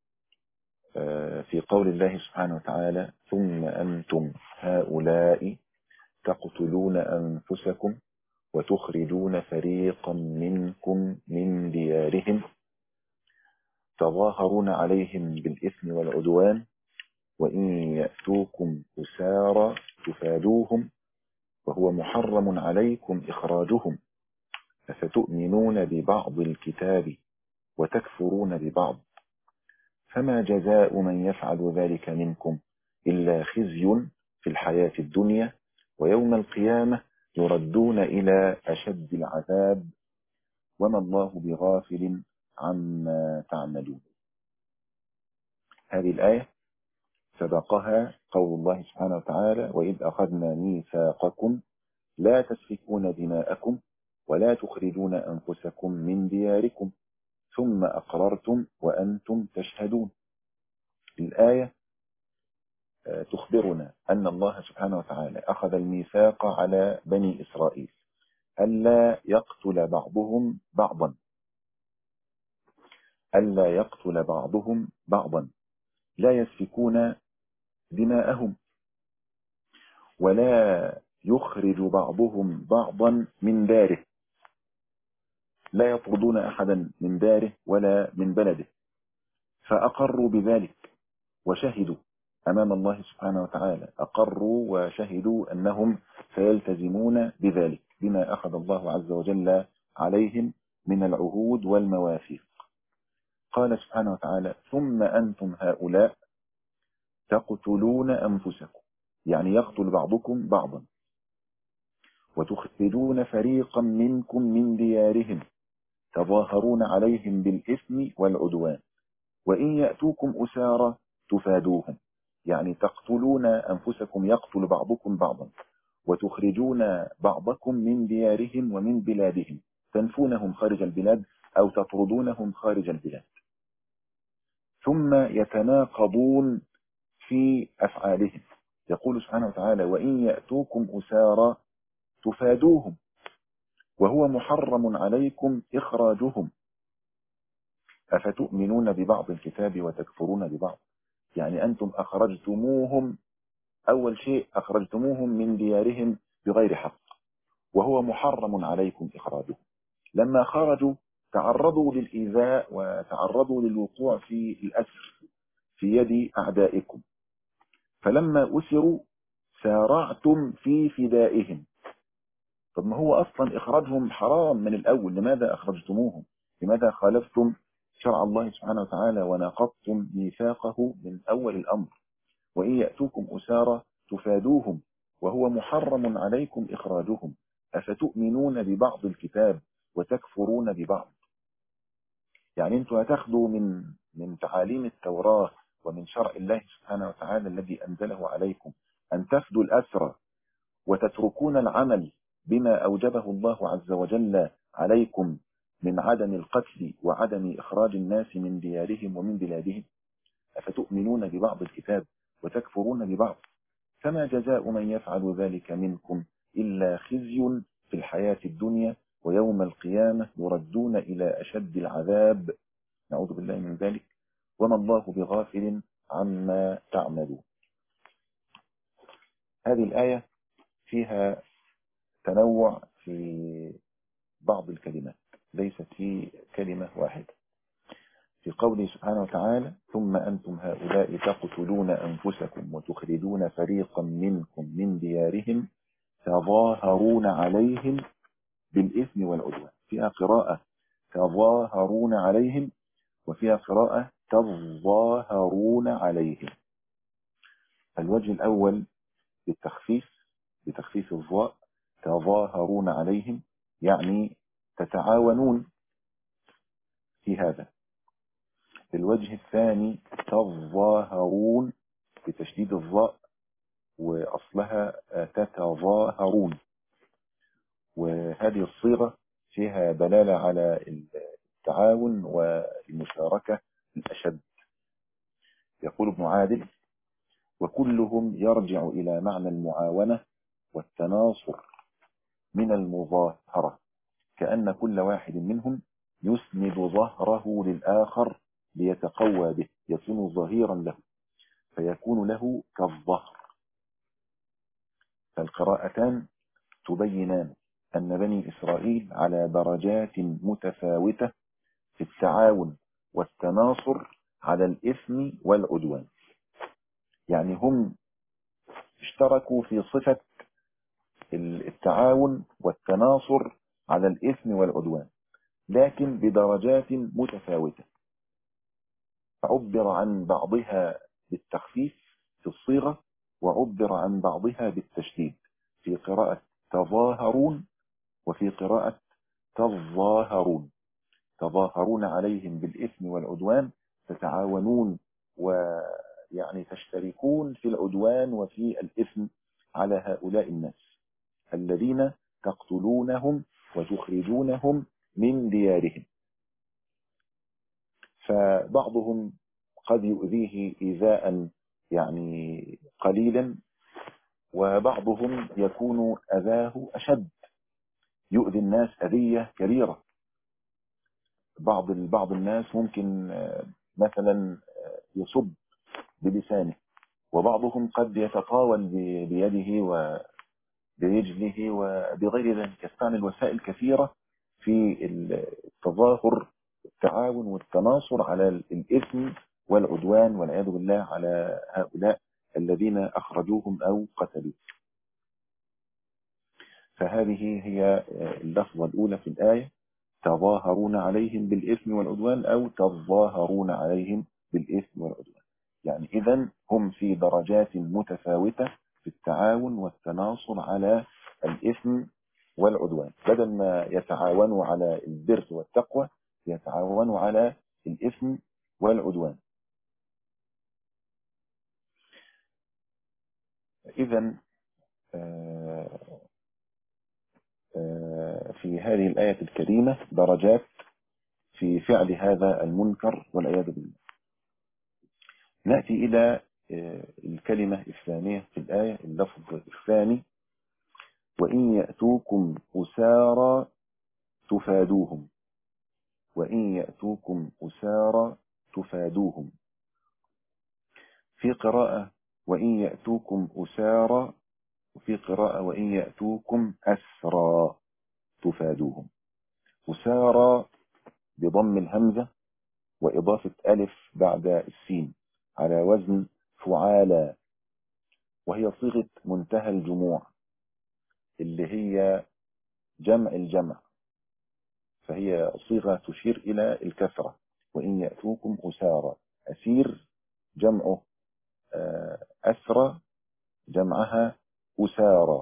في قول الله سبحانه وتعالى: ثم أنتم هؤلاء تقتلون أنفسكم وتخرجون فريقا منكم من ديارهم تظاهرون عليهم بالإثم والعدوان وإن يأتوكم أسارى تفادوهم وهو محرم عليكم إخراجهم أفتؤمنون ببعض الكتاب وتكفرون ببعض فما جزاء من يفعل ذلك منكم إلا خزي في الحياة الدنيا ويوم القيامة يردون إلى أشد العذاب وما الله بغافل عما تعملون. هذه الآية سبقها قول الله سبحانه وتعالى: وإذ أخذنا ميثاقكم لا تسفكون دماءكم ولا تخرجون أنفسكم من دياركم ثم أقررتم وأنتم تشهدون. الآية تخبرنا أن الله سبحانه وتعالى أخذ الميثاق على بني إسرائيل ألا يقتل بعضهم بعضا ألا يقتل بعضهم بعضا لا يسفكون دماءهم ولا يخرج بعضهم بعضا من داره، لا يطردون أحدا من داره ولا من بلده. فأقروا بذلك وشهدوا أمام الله سبحانه وتعالى، أقروا وشهدوا أنهم سيلتزمون بذلك بما أخذ الله عز وجل عليهم من العهود والمواثيق. قال سبحانه وتعالى: ثم أنتم هؤلاء تقتلون أنفسكم، يعني يقتل بعضكم بعضا، وتخرجون فريقا منكم من ديارهم تظاهرون عليهم بالإثم والعدوان وإن يأتوكم أسارى تفادوهم، يعني تقتلون أنفسكم، يقتل بعضكم بعضا، وتخرجون بعضكم من ديارهم ومن بلادهم، تنفونهم خارج البلاد أو تطردونهم خارج البلاد. ثم يتناقضون في أفعالهم. يقول سبحانه وتعالى: وإن يأتوكم أسارى تفادوهم وهو محرم عليكم إخراجهم أفتؤمنون ببعض الكتاب وتكفرون ببعض. يعني أنتم أخرجتموهم، أول شيء أخرجتموهم من ديارهم بغير حق وهو محرم عليكم إخراجهم. لما خرجوا تعرضوا للإيذاء وتعرضوا للوقوع في الأسر في يد أعدائكم، فلما أسروا سارعتم في فدائهم. طب ما هو أصلا إخراجهم حرام من الأول، لماذا أخرجتموهم؟ لماذا خالفتم شرع الله سبحانه وتعالى وناقضتم ميثاقه من أول الأمر؟ وإن يأتوكم أسارى تفادوهم وهو محرم عليكم إخراجهم أفتؤمنون ببعض الكتاب وتكفرون ببعض. يعني أنتوا هتاخدوا من من تعاليم التوراة ومن شرع الله سبحانه وتعالى الذي أنزله عليكم أن تفدوا الأسرى وتتركون العمل بما أوجبه الله عز وجل عليكم من عدم القتل وعدم إخراج الناس من ديارهم ومن بلادهم؟ أفتؤمنون ببعض الكتاب وتكفرون ببعض؟ فما جزاء من يفعل ذلك منكم إلا خزي في الحياة الدنيا ويوم القيامة يردون إلى أشد العذاب، نعوذ بالله من ذلك، وما الله بغافل عما تعملون. هذه الآية فيها تنوع في بعض الكلمات، ليست في كلمة واحدة. في قوله سبحانه وتعالى: ثم أنتم هؤلاء تقتلون أنفسكم وتخرجون فريقا منكم من ديارهم تظاهرون عليهم بالإثم والعدوان. فيها قراءة تظاهرون عليهم وفيها قراءة تظاهرون عليهم. الوجه الأول بالتخفيف بتخفيف الظاء، تظاهرون عليهم يعني تتعاونون في هذا. الوجه الثاني تظاهرون بتشديد الظاء وأصلها تتظاهرون، وهذه الصيغة فيها دلالة على التعاون والمشاركة الأشد. يقول ابن عادل: وكلهم يرجع إلى معنى المعاونة والتناصر من المظاهرة، كأن كل واحد منهم يسند ظهره للآخر ليتقوى به، يكون ظهيرا له فيكون له كالظهر. فالقراءتان تبينان أن بني إسرائيل على درجات متفاوتة في التعاون والتناصر على الإثم والعدوان. يعني هم اشتركوا في صفة التعاون والتناصر على الإثم والعدوان، لكن بدرجات متفاوتة. عبر عن بعضها بالتخفيف في الصيغة وعبر عن بعضها بالتشديد في قراءة تظاهرون وفي قراءة تظاهرون. تظاهرون عليهم بالإثم والعدوان، تتعاونون ويعني تشتركون في العدوان وفي الإثم على هؤلاء الناس الذين تقتلونهم وتخرجونهم من ديارهم. فبعضهم قد يؤذيه إيذاء يعني قليلا، وبعضهم يكون أذاه أشد، يؤذي الناس أذية كبيرة. بعض بعض الناس ممكن مثلا يصب بلسانه، وبعضهم قد يتطاول بيده وبرجله وبغير ذلك، يستعمل وسائل كثيرة في التظاهر التعاون والتناصر على الإثم والعدوان والعياذ بالله على هؤلاء الذين أخرجوهم أو قتلوا. فهذه هي اللفظة الأولى في الآية: تظاهرون عليهم بالإثم والعدوان أو تظاهرون عليهم بالإثم والعدوان. يعني إذن هم في درجات متفاوتة في التعاون والتناصر على الإثم والعدوان، بدل ما يتعاونوا على البر والتقوى يتعاونوا على الإثم والعدوان. إذن في هذه الآية الكريمة درجات في فعل هذا المنكر والعياذ بالله. نأتي إلى الكلمة الثانية في الآية، اللفظ الثاني: وإن يأتوكم أسارى تفادوهم. وإن يأتوكم أسارى تفادوهم. في قراءة وإن يأتوكم أسارى، وفي قراءة وإن يأتوكم أسرى تفادوهم. أسارى بضم الهمزة وإضافة ألف بعد السين على وزن فعالى، وهي صيغة منتهى الجموع اللي هي جمع الجمع، فهي صيغة تشير إلى الكثرة. وإن يأتوكم أسارى، أسير جمعه أسرى جمعها أسارى.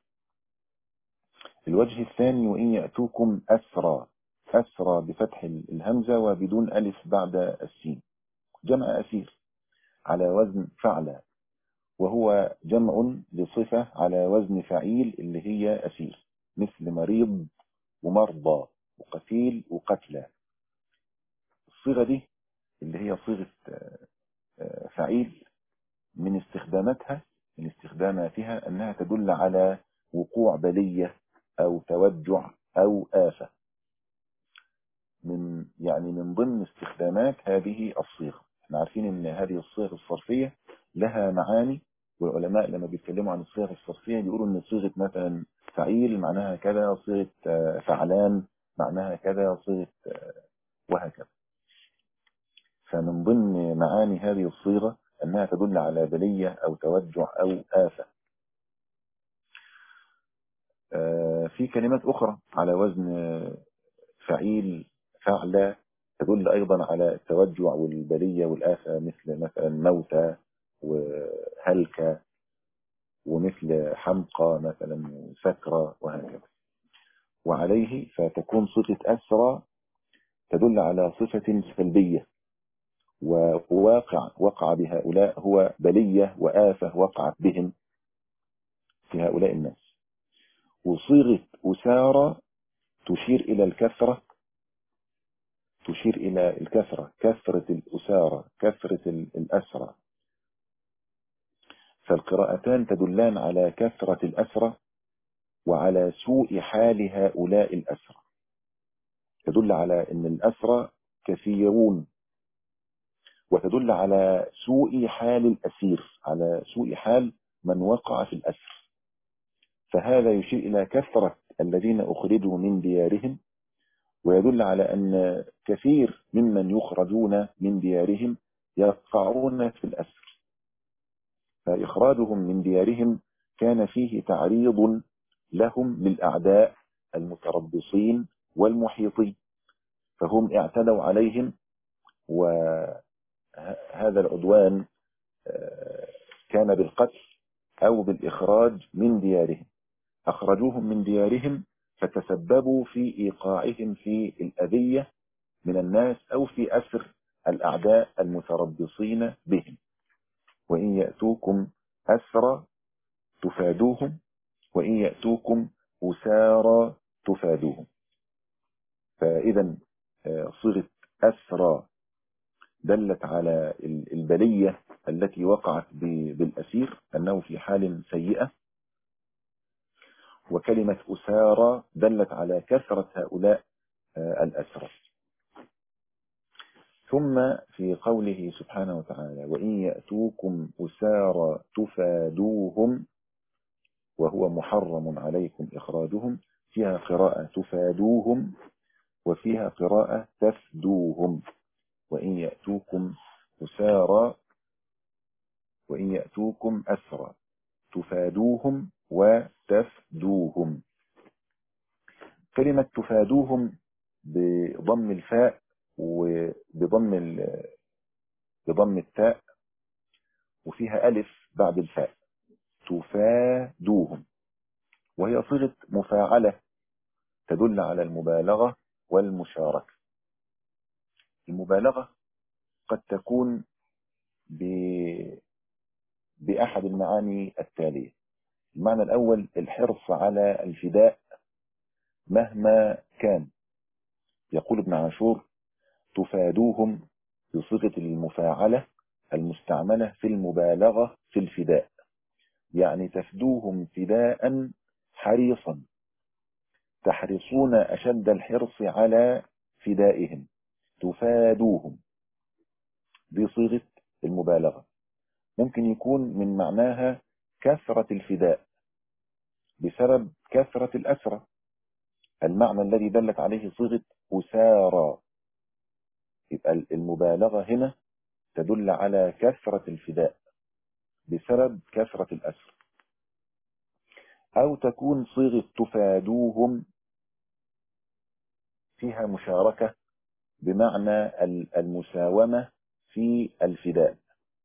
الوجه الثاني: وإن يأتوكم أسرى، أسرى بفتح الهمزة وبدون ألف بعد السين. جمع أسير على وزن فعلى، وهو جمع لصفة على وزن فعيل اللي هي أسير، مثل مريض ومرضى وقتيل وقتلى. الصيغة دي اللي هي صيغة فعيل من استخداماتها من استخداماتها أنها تدل على وقوع بلية أو توجع أو آفة. من يعني من ضمن استخدامات هذه الصيغة، احنا عارفين ان هذه الصيغة الصرفية لها معاني، والعلماء لما بيتكلموا عن الصيغة الصرفية بيقولوا ان صيغة مثلا فعيل معناها كذا، صيغة فعلان معناها كذا، صيغة وهكذا. فمن ضمن معاني هذه الصيغة انها تدل على بلية او توجع او آفة. في كلمات اخرى على وزن فعيل فعلى تدل أيضا على التوجع والبلية والآفة، مثل مثلا موتى وهلكة، ومثل حمقى مثلا وسكرة وهكذا. وعليه فتكون صفة أسرى تدل على صفة سلبية، وواقع وقع بهؤلاء هو بلية وآفة وقعت بهم في هؤلاء الناس. وصيغة أسارى تشير إلى الكثرة تشير إلى الكثرة، كثرة الأسارة، كثرة الأسرى. فالقراءتان تدلان على كثرة الأسرى وعلى سوء حال هؤلاء الأسرى. تدل على أن الأسرى كثيرون، وتدل على سوء حال الأسير، على سوء حال من وقع في الأسر. فهذا يشير إلى كثرة الذين أخرجوا من ديارهم، ويدل على أن كثير ممن يخرجون من ديارهم يقعون في الأسر. فإخراجهم من ديارهم كان فيه تعريض لهم للأعداء المتربصين والمحيطين، فهم اعتدوا عليهم، وهذا العدوان كان بالقتل أو بالإخراج من ديارهم. أخرجوهم من ديارهم فتسببوا في إيقاعهم في الأذية من الناس أو في أسر الأعداء المتربصين بهم. وإن يأتوكم أسرى تفادوهم، وإن يأتوكم أسارى تفادوهم. فإذا صيغة أسرى دلت على البلية التي وقعت بالأسير أنه في حال سيئة، وكلمة أسارى دلت على كثرة هؤلاء الأسرى. ثم في قوله سبحانه وتعالى وإن يأتوكم أسارى تفادوهم وهو محرم عليكم إخراجهم، فيها قراءة تفادوهم وفيها قراءة تفدوهم. وإن يأتوكم أسارى وإن يأتوكم أسرى تفادوهم وتفدوهم. كلمة تفادوهم بضم الفاء وبضم بضم التاء، وفيها ألف بعد الفاء، تفادوهم، وهي صيغة مفاعلة تدل على المبالغة والمشاركة. المبالغة قد تكون بأحد المعاني التالية. المعنى الأول الحرص على الفداء مهما كان. يقول ابن عاشور تفادوهم بصيغة المفاعلة المستعملة في المبالغة في الفداء، يعني تفدوهم فداء حريصا، تحرصون أشد الحرص على فدائهم، تفادوهم بصيغة المبالغة. ممكن يكون من معناها كثرة الفداء بسبب كثرة الأسرى، المعنى الذي دلت عليه صيغة أسارى. يبقى المبالغة هنا تدل على كثرة الفداء بسبب كثرة الأسرى. أو تكون صيغة تفادوهم فيها مشاركة بمعنى المساومة في الفداء.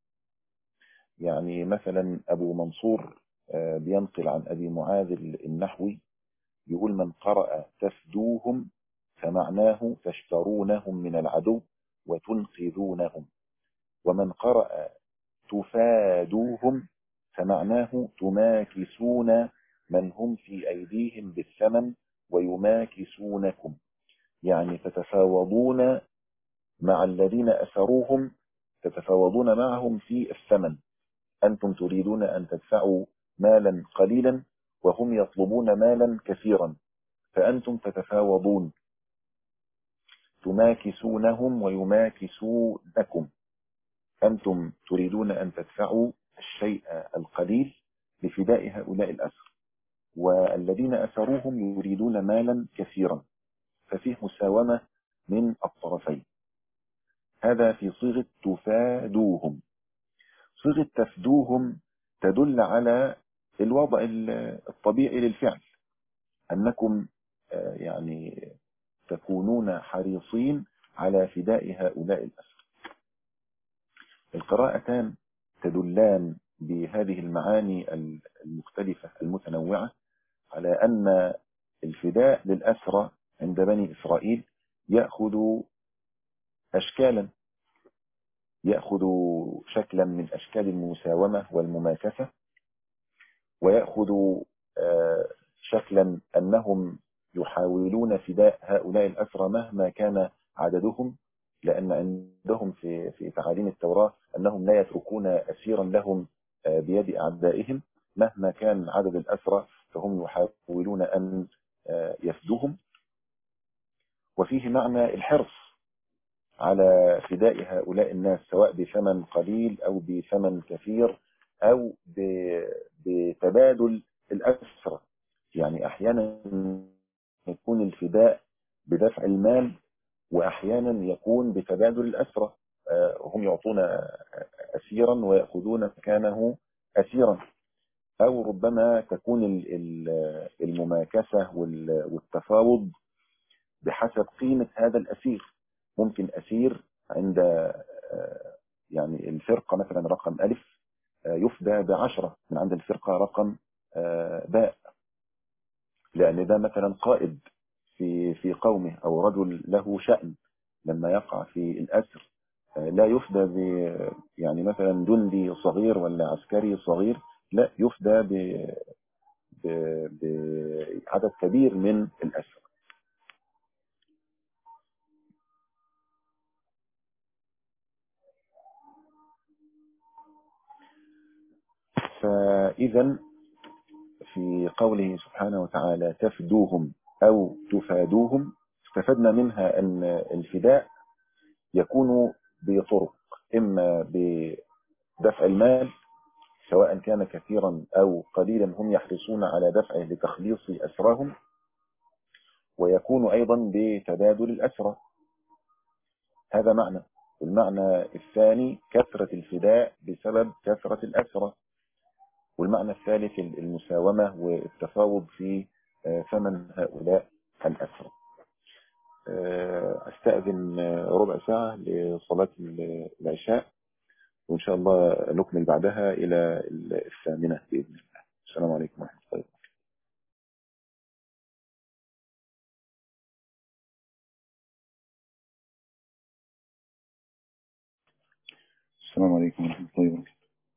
يعني مثلا أبو منصور بينقل عن أبي معاذ النحوي يقول من قرأ تفدوهم فمعناه تشترونهم من العدو وتنقذونهم. ومن قرأ تفادوهم فمعناه تماكسون من هم في أيديهم بالثمن ويماكسونكم، يعني تتفاوضون مع الذين أسروهم، تتفاوضون معهم في الثمن. أنتم تريدون أن تدفعوا مالا قليلا وهم يطلبون مالا كثيرا، فأنتم تتفاوضون، تماكسونهم ويماكسونكم. أنتم تريدون أن تدفعوا الشيء القليل لفداء هؤلاء الأسر، والذين أسروهم يريدون مالا كثيرا، ففيه مساومة من الطرفين. هذا في صيغة تفادوهم. صيغة تفدوهم تدل على الوضع الطبيعي للفعل، أنكم يعني تكونون حريصين على فداء هؤلاء الأسر. القراءتان تدلان بهذه المعاني المختلفة المتنوعة على أن الفداء للأسرى عند بني إسرائيل يأخذ أشكالا، يأخذ شكلا من أشكال المساومة والمماكسة، ويأخذ شكلا أنهم يحاولون فداء هؤلاء الأسرى مهما كان عددهم، لأن عندهم في في تعاليم التوراة أنهم لا يتركون أسيرا لهم بيد أعدائهم، مهما كان عدد الأسرى فهم يحاولون أن يفدوهم. وفيه معنى الحرص على فداء هؤلاء الناس، سواء بثمن قليل أو بثمن كثير أو بتبادل الأسرى. يعني أحيانا يكون الفداء بدفع المال، وأحيانا يكون بتبادل الأسرى، هم يعطون أسيرا ويأخذون مكانه أسيرا، أو ربما تكون المماكسة والتفاوض بحسب قيمة هذا الأسير. ممكن أسير عند يعني الفرقة مثلا رقم ألف يفدى بعشرة من عند الفرقة رقم باء، لأن ده مثلا قائد في في قومه أو رجل له شأن، لما يقع في الأسر لا يفدى ب يعني مثلا جندي صغير ولا عسكري صغير، لا يفدى بعدد كبير من الأسر. فإذا في قوله سبحانه وتعالى تفدوهم أو تفادوهم، استفدنا منها أن الفداء يكون بطرق، إما بدفع المال سواء كان كثيرا أو قليلا هم يحرصون على دفعه لتخليص أسراهم، ويكون أيضا بتبادل الأسرى. هذا معنى. والمعنى الثاني كثرة الفداء بسبب كثرة الأسرى. والمعنى الثالث المساومة والتفاوض في ثمن هؤلاء الأسرى. أستأذن ربع ساعة لصلاة العشاء، وإن شاء الله نكمل بعدها إلى الثامنة بإذن الله. السلام عليكم ورحمة الله وبركاته. السلام عليكم ورحمة الله وبركاته.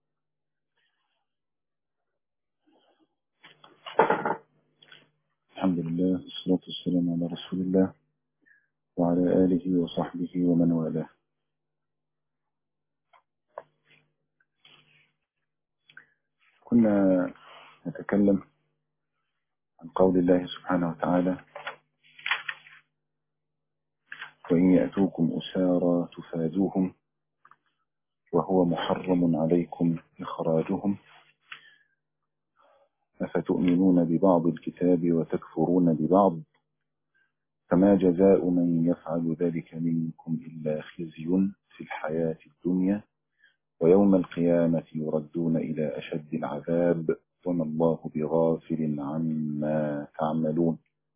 الحمد لله والصلاة والسلام على رسول الله وعلى آله وصحبه ومن والاه. كنا نتكلم عن قول الله سبحانه وتعالى: وإن يأتوكم أسارى تفادوهم وهو محرم عليكم إخراجهم أفتؤمنون ببعض الكتاب وتكفرون ببعض فما جزاء من يفعل ذلك منكم إلا خزي في الحياة الدنيا ويوم القيامة يردون إلى أشد العذاب وما الله بغافل عما تعملون.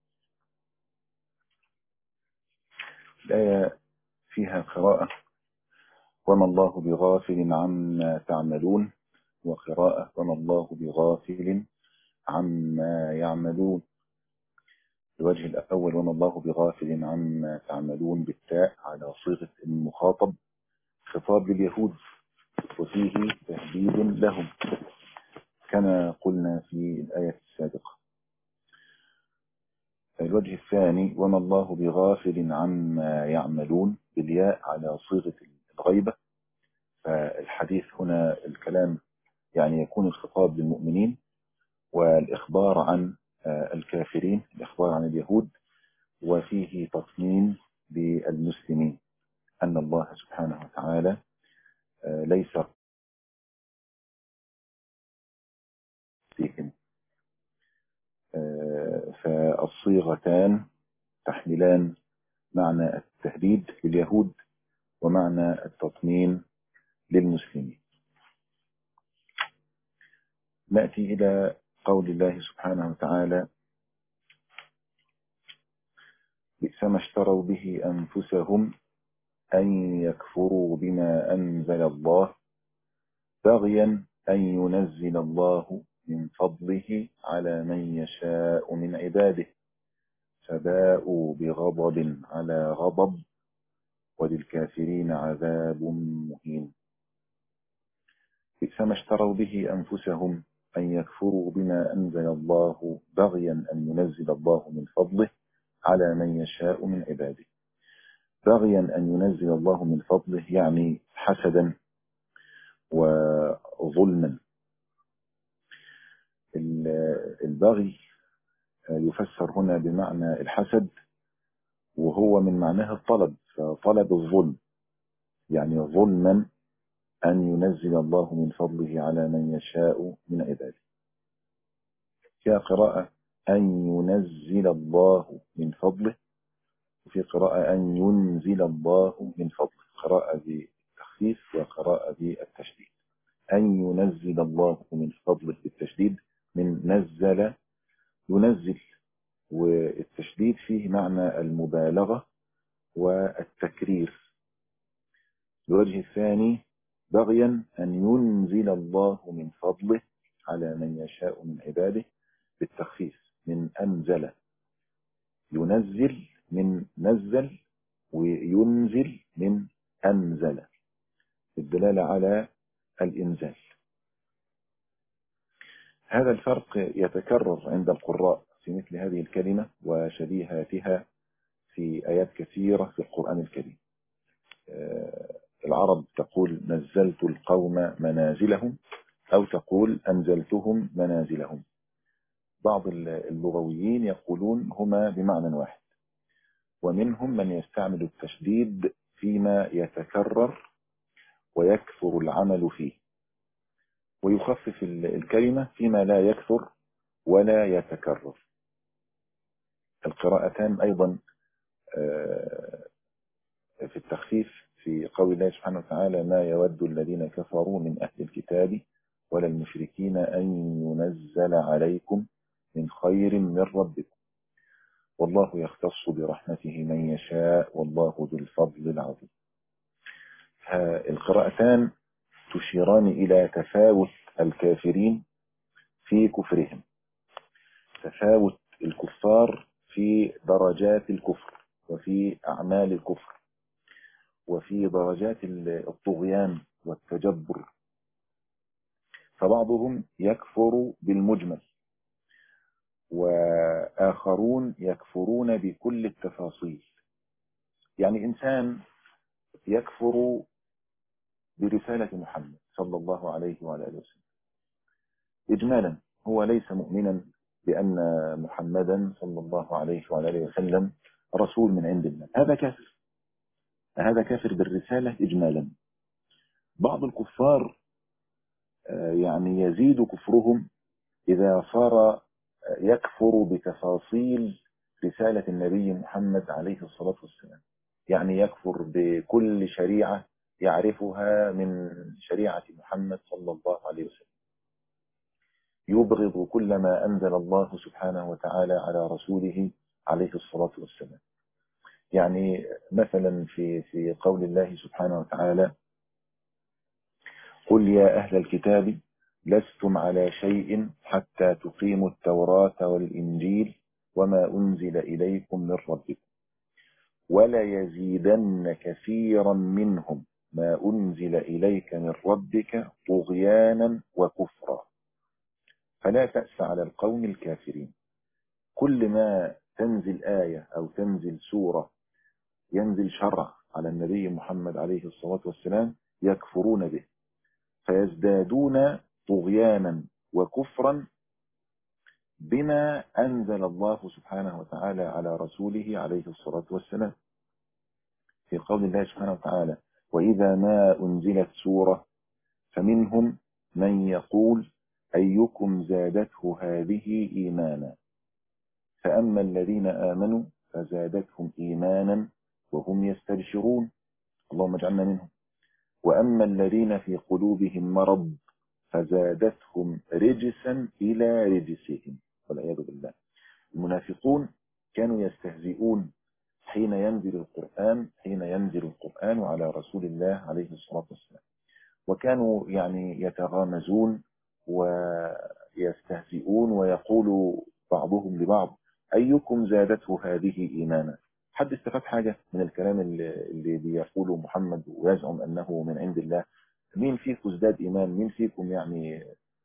الآية فيها قراءة وما الله بغافل عما تعملون، وقراءة وما الله بغافل عما يعملون. الوجه الأول وما الله بغافل عما تعملون بالتاء على صيغة المخاطب، خطاب لليهود وفيه تهديد لهم كما قلنا في الآية السابقة. الوجه الثاني: وما الله بغافل عما يعملون، بالياء على صيغة الغيبة. فالحديث هنا الكلام يعني يكون الخطاب للمؤمنين والإخبار عن الكافرين، الإخبار عن اليهود، وفيه تطمين للمسلمين أن الله سبحانه وتعالى ليس فيهم. فالصيغتان تحملان معنى التهديد لليهود ومعنى التطمين للمسلمين. نأتي إلى قول الله سبحانه وتعالى: بئس ما اشتروا به أنفسهم أن يكفروا بما أنزل الله بغيا أن ينزل الله من فضله على من يشاء من عباده فباءوا بغضب على غضب وللكافرين عذاب مهين. بئس ما اشتروا به أنفسهم أن يكفروا بما أنزل الله بغيا أن ينزل الله من فضله على من يشاء من عباده. بغيا أن ينزل الله من فضله يعني حسدا وظلما. البغي يفسر هنا بمعنى الحسد، وهو من معناه الطلب، فطلب الظلم يعني ظلما أن ينزل الله من فضله على من يشاء من عباده. في قراءة أن ينزل الله من فضله، وفي قراءة أن ينزل الله من فضله، قراءة بالتخفيف وقراءة بالتشديد. أن ينزل الله من فضله بالتشديد، من نزل ينزل، والتشديد فيه معنى المبالغة والتكرير. الوجه الثاني: بغيا أن ينزل الله من فضله على من يشاء من عباده بالتخفيف، من أنزل. ينزل من نزل، وينزل من أنزل، الدلالة على الإنزال. هذا الفرق يتكرر عند القراء في مثل هذه الكلمة وشبيهاتها في آيات كثيرة في القرآن الكريم. العرب تقول نزلت القوم منازلهم، أو تقول أنزلتهم منازلهم. بعض اللغويين يقولون هما بمعنى واحد، ومنهم من يستعمل التشديد فيما يتكرر ويكثر العمل فيه، ويخفف الكلمة فيما لا يكثر ولا يتكرر. القراءتان أيضا في التخفيف في قول الله سبحانه وتعالى: ما يود الذين كفروا من أهل الكتاب ولا المشركين أن ينزل عليكم من خير من ربكم والله يختص برحمته من يشاء والله ذو الفضل العظيم. القراءتان تشيران إلى تفاوت الكافرين في كفرهم، تفاوت الكفار في درجات الكفر وفي أعمال الكفر وفي درجات الطغيان والتجبر. فبعضهم يكفر بالمجمل، وآخرون يكفرون بكل التفاصيل. يعني إنسان يكفر برسالة محمد صلى الله عليه وعلى آله وسلم إجمالا، هو ليس مؤمنا بأن محمدا صلى الله عليه وعلى آله وسلم رسول من عند الله، هذا كافر، هذا كافر بالرسالة إجمالا. بعض الكفار يعني يزيد كفرهم إذا صار يكفر بتفاصيل رسالة النبي محمد عليه الصلاة والسلام، يعني يكفر بكل شريعة يعرفها من شريعة محمد صلى الله عليه وسلم، يبغض كل ما أنزل الله سبحانه وتعالى على رسوله عليه الصلاة والسلام. يعني مثلا في في قول الله سبحانه وتعالى: قل يا أهل الكتاب لستم على شيء حتى تقيموا التوراة والإنجيل وما أنزل إليكم من ربكم ولا يزيدن كثيرا منهم ما أنزل إليك من ربك طغيانا وكفرا فلا تأس على القوم الكافرين. كل ما تنزل آية أو تنزل سورة ينزل شرع على النبي محمد عليه الصلاة والسلام يكفرون به فيزدادون طغيانا وكفرا بما أنزل الله سبحانه وتعالى على رسوله عليه الصلاة والسلام في قول الله سبحانه وتعالى وإذا ما أنزلت سورة فمنهم من يقول أيكم زادته هذه إيمانا فأما الذين آمنوا فزادتهم إيمانا وهم يستبشرون اللهم اجعلنا منهم وأما الذين في قلوبهم مرض فزادتهم رجسا إلى رجسهم والعياذ بالله. المنافقون كانوا يستهزئون حين ينزل القرآن حين ينزل القرآن على رسول الله عليه الصلاة والسلام وكانوا يعني يتغامزون ويستهزئون ويقول بعضهم لبعض أيكم زادته هذه إيمانا. حد استفاد حاجة من الكلام اللي بيقوله محمد ويزعم أنه من عند الله؟ مين فيكم ازداد إيمان؟ مين فيكم يعني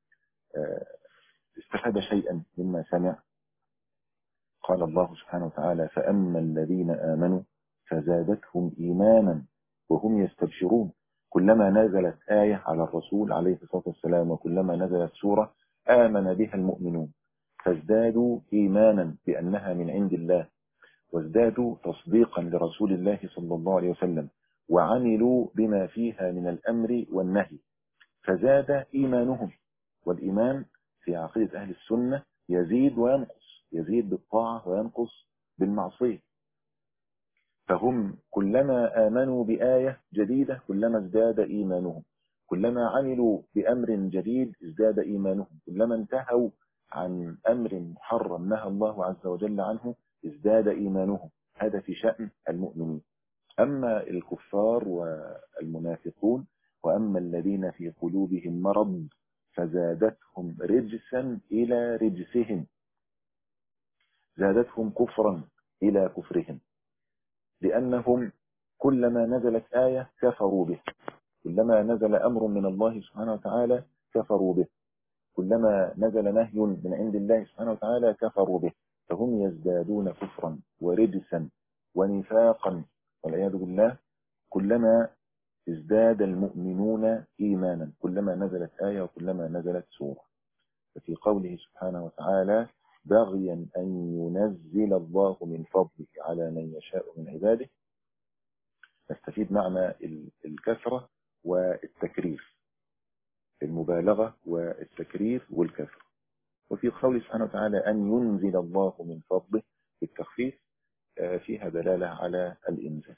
استفاد شيئا مما سمع؟ قال الله سبحانه وتعالى فأما الذين آمنوا فزادتهم إيمانا وهم يستبشرون. كلما نزلت آية على الرسول عليه الصلاة والسلام وكلما نزلت سورة آمن بها المؤمنون فازدادوا إيمانا بأنها من عند الله وازدادوا تصديقا لرسول الله صلى الله عليه وسلم وعملوا بما فيها من الأمر والنهي فزاد إيمانهم. والإيمان في عقيدة أهل السنة يزيد وينقص يزيد بالطاعة وينقص بالمعصية فهم كلما آمنوا بآية جديدة كلما ازداد إيمانهم كلما عملوا بأمر جديد ازداد إيمانهم كلما انتهوا عن أمر محرم نهى الله عز وجل عنه ازداد إيمانهم. هذا في شأن المؤمنين. أما الكفار والمنافقون وأما الذين في قلوبهم مرض فزادتهم رجسا إلى رجسهم زادتهم كفرا إلى كفرهم لأنهم كلما نزلت آية كفروا به كلما نزل أمر من الله سبحانه وتعالى كفروا به كلما نزل نهي من عند الله سبحانه وتعالى كفروا به فهم يزدادون كفرا ورجسا ونفاقا والعياذ بالله كلما ازداد المؤمنون إيمانا كلما نزلت آية وكلما نزلت سورة. ففي قوله سبحانه وتعالى بغيا أن ينزل الله من فضله على من يشاء من عباده نستفيد معنى الكثرة والتكرير المبالغة والتكرير والكثرة. وفي قوله سبحانه وتعالى أن ينزل الله من فضله بالتخفيف فيها دلالة على الإنزال.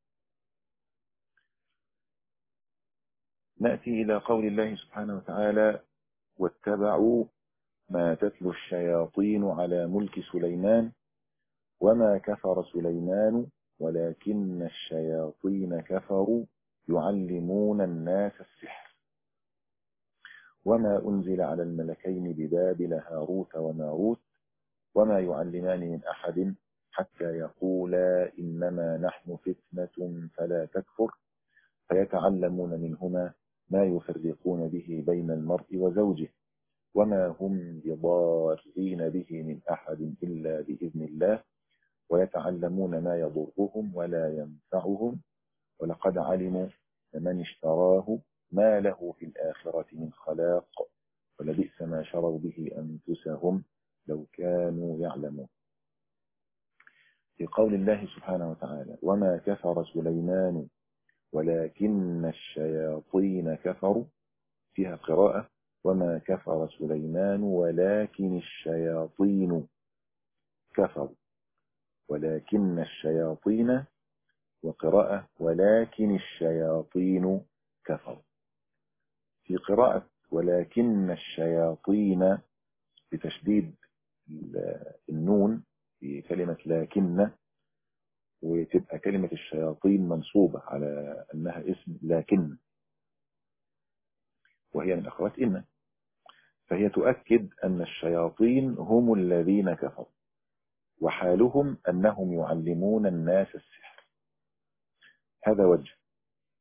نأتي إلى قول الله سبحانه وتعالى واتبعوا ما تتلو الشياطين على ملك سليمان وما كفر سليمان ولكن الشياطين كفروا يعلمون الناس السحر وما أنزل على الملكين ببابل هاروت وماروت وما يعلمان من أحد حتى يقولا إنما نحن فتنة فلا تكفر فيتعلمون منهما ما يفرقون به بين المرء وزوجه وما هم بضارين به من أحد إلا بإذن الله ويتعلمون ما يضرهم ولا ينفعهم ولقد علموا من اشتراه ما له في الآخرة من خلاق ولبئس ما شروا به أنفسهم لو كانوا يعلمون. في قول الله سبحانه وتعالى وما كفر سليمان ولكن الشياطين كفروا فيها قراءة وما كفر سليمان ولكن الشياطين كفروا ولكن الشياطين وقراءة ولكن الشياطين كفروا. في قراءة ولكن الشياطين بتشديد النون في كلمة لكن وتبقى كلمة الشياطين منصوبة على أنها اسم لكن وهي من أخوات إن فهي تؤكد أن الشياطين هم الذين كفروا وحالهم أنهم يعلمون الناس السحر. هذا وجه.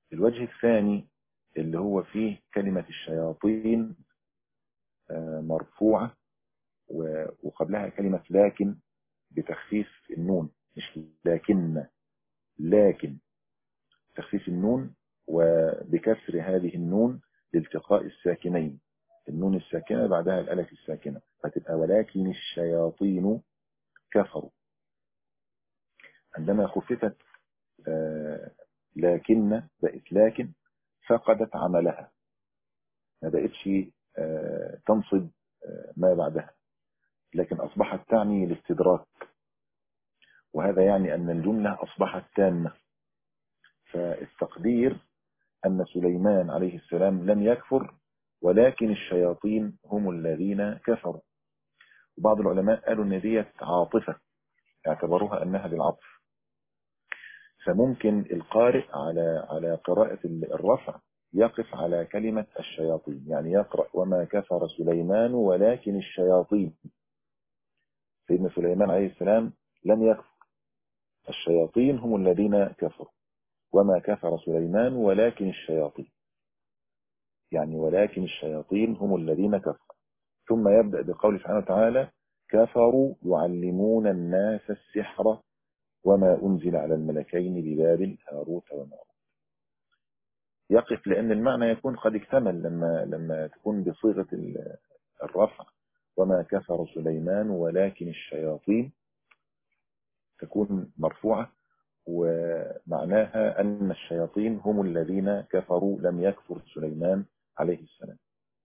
الوجه الثاني اللي هو فيه كلمة الشياطين مرفوعة وقبلها كلمة لكن بتخفيف النون، مش لكن، لكن تخفيف النون وبكسر هذه النون لالتقاء الساكنين، النون الساكنة بعدها الألف الساكنة، فتبقى ولكن الشياطين كفروا. عندما خففت آه لكن بقت لكن فقدت عملها، ما بقتش آه تنصب آه ما بعدها، لكن أصبحت تعني الاستدراك، وهذا يعني أن الجملة أصبحت تامة. فالتقدير أن سليمان عليه السلام لم يكفر ولكن الشياطين هم الذين كفروا. وبعض العلماء قالوا أن ديت عاطفة، اعتبروها أنها بالعطف، فممكن القارئ على على قراءة الرفع يقف على كلمة الشياطين، يعني يقرأ وما كفر سليمان ولكن الشياطين. سيدنا سليمان عليه السلام لم يكفر، الشياطين هم الذين كفروا، وما كفر سليمان ولكن الشياطين، يعني ولكن الشياطين هم الذين كفروا. ثم يبدأ بقول سبحانه وتعالى كفروا يعلمون الناس السحر وما أنزل على الملكين ببابل هاروت وماروت. يقف لأن المعنى يكون قد اكتمل لما لما تكون بصيغة الرفع وما كفر سليمان ولكن الشياطين تكون مرفوعة، ومعناها أن الشياطين هم الذين كفروا، لم يكفر سليمان عليه السلام.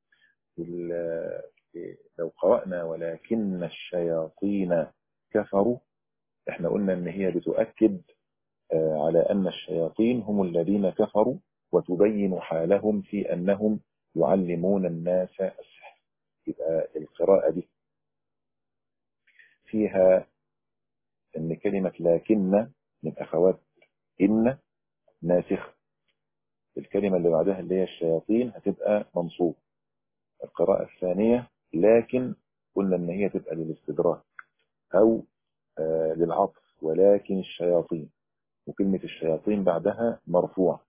لو قرأنا ولكن الشياطين كفروا، احنا قلنا ان هي بتؤكد على ان الشياطين هم الذين كفروا، وتبين حالهم في انهم يعلمون الناس السحر. يبقى القراءة دي فيها ان كلمة لكن من اخوات ان ناسخة، الكلمة اللي بعدها اللي هي الشياطين هتبقى منصوب. القراءة الثانية لكن قلنا ان هي تبقى للاستدراك او آه للعطف، ولكن الشياطين، وكلمة الشياطين بعدها مرفوع.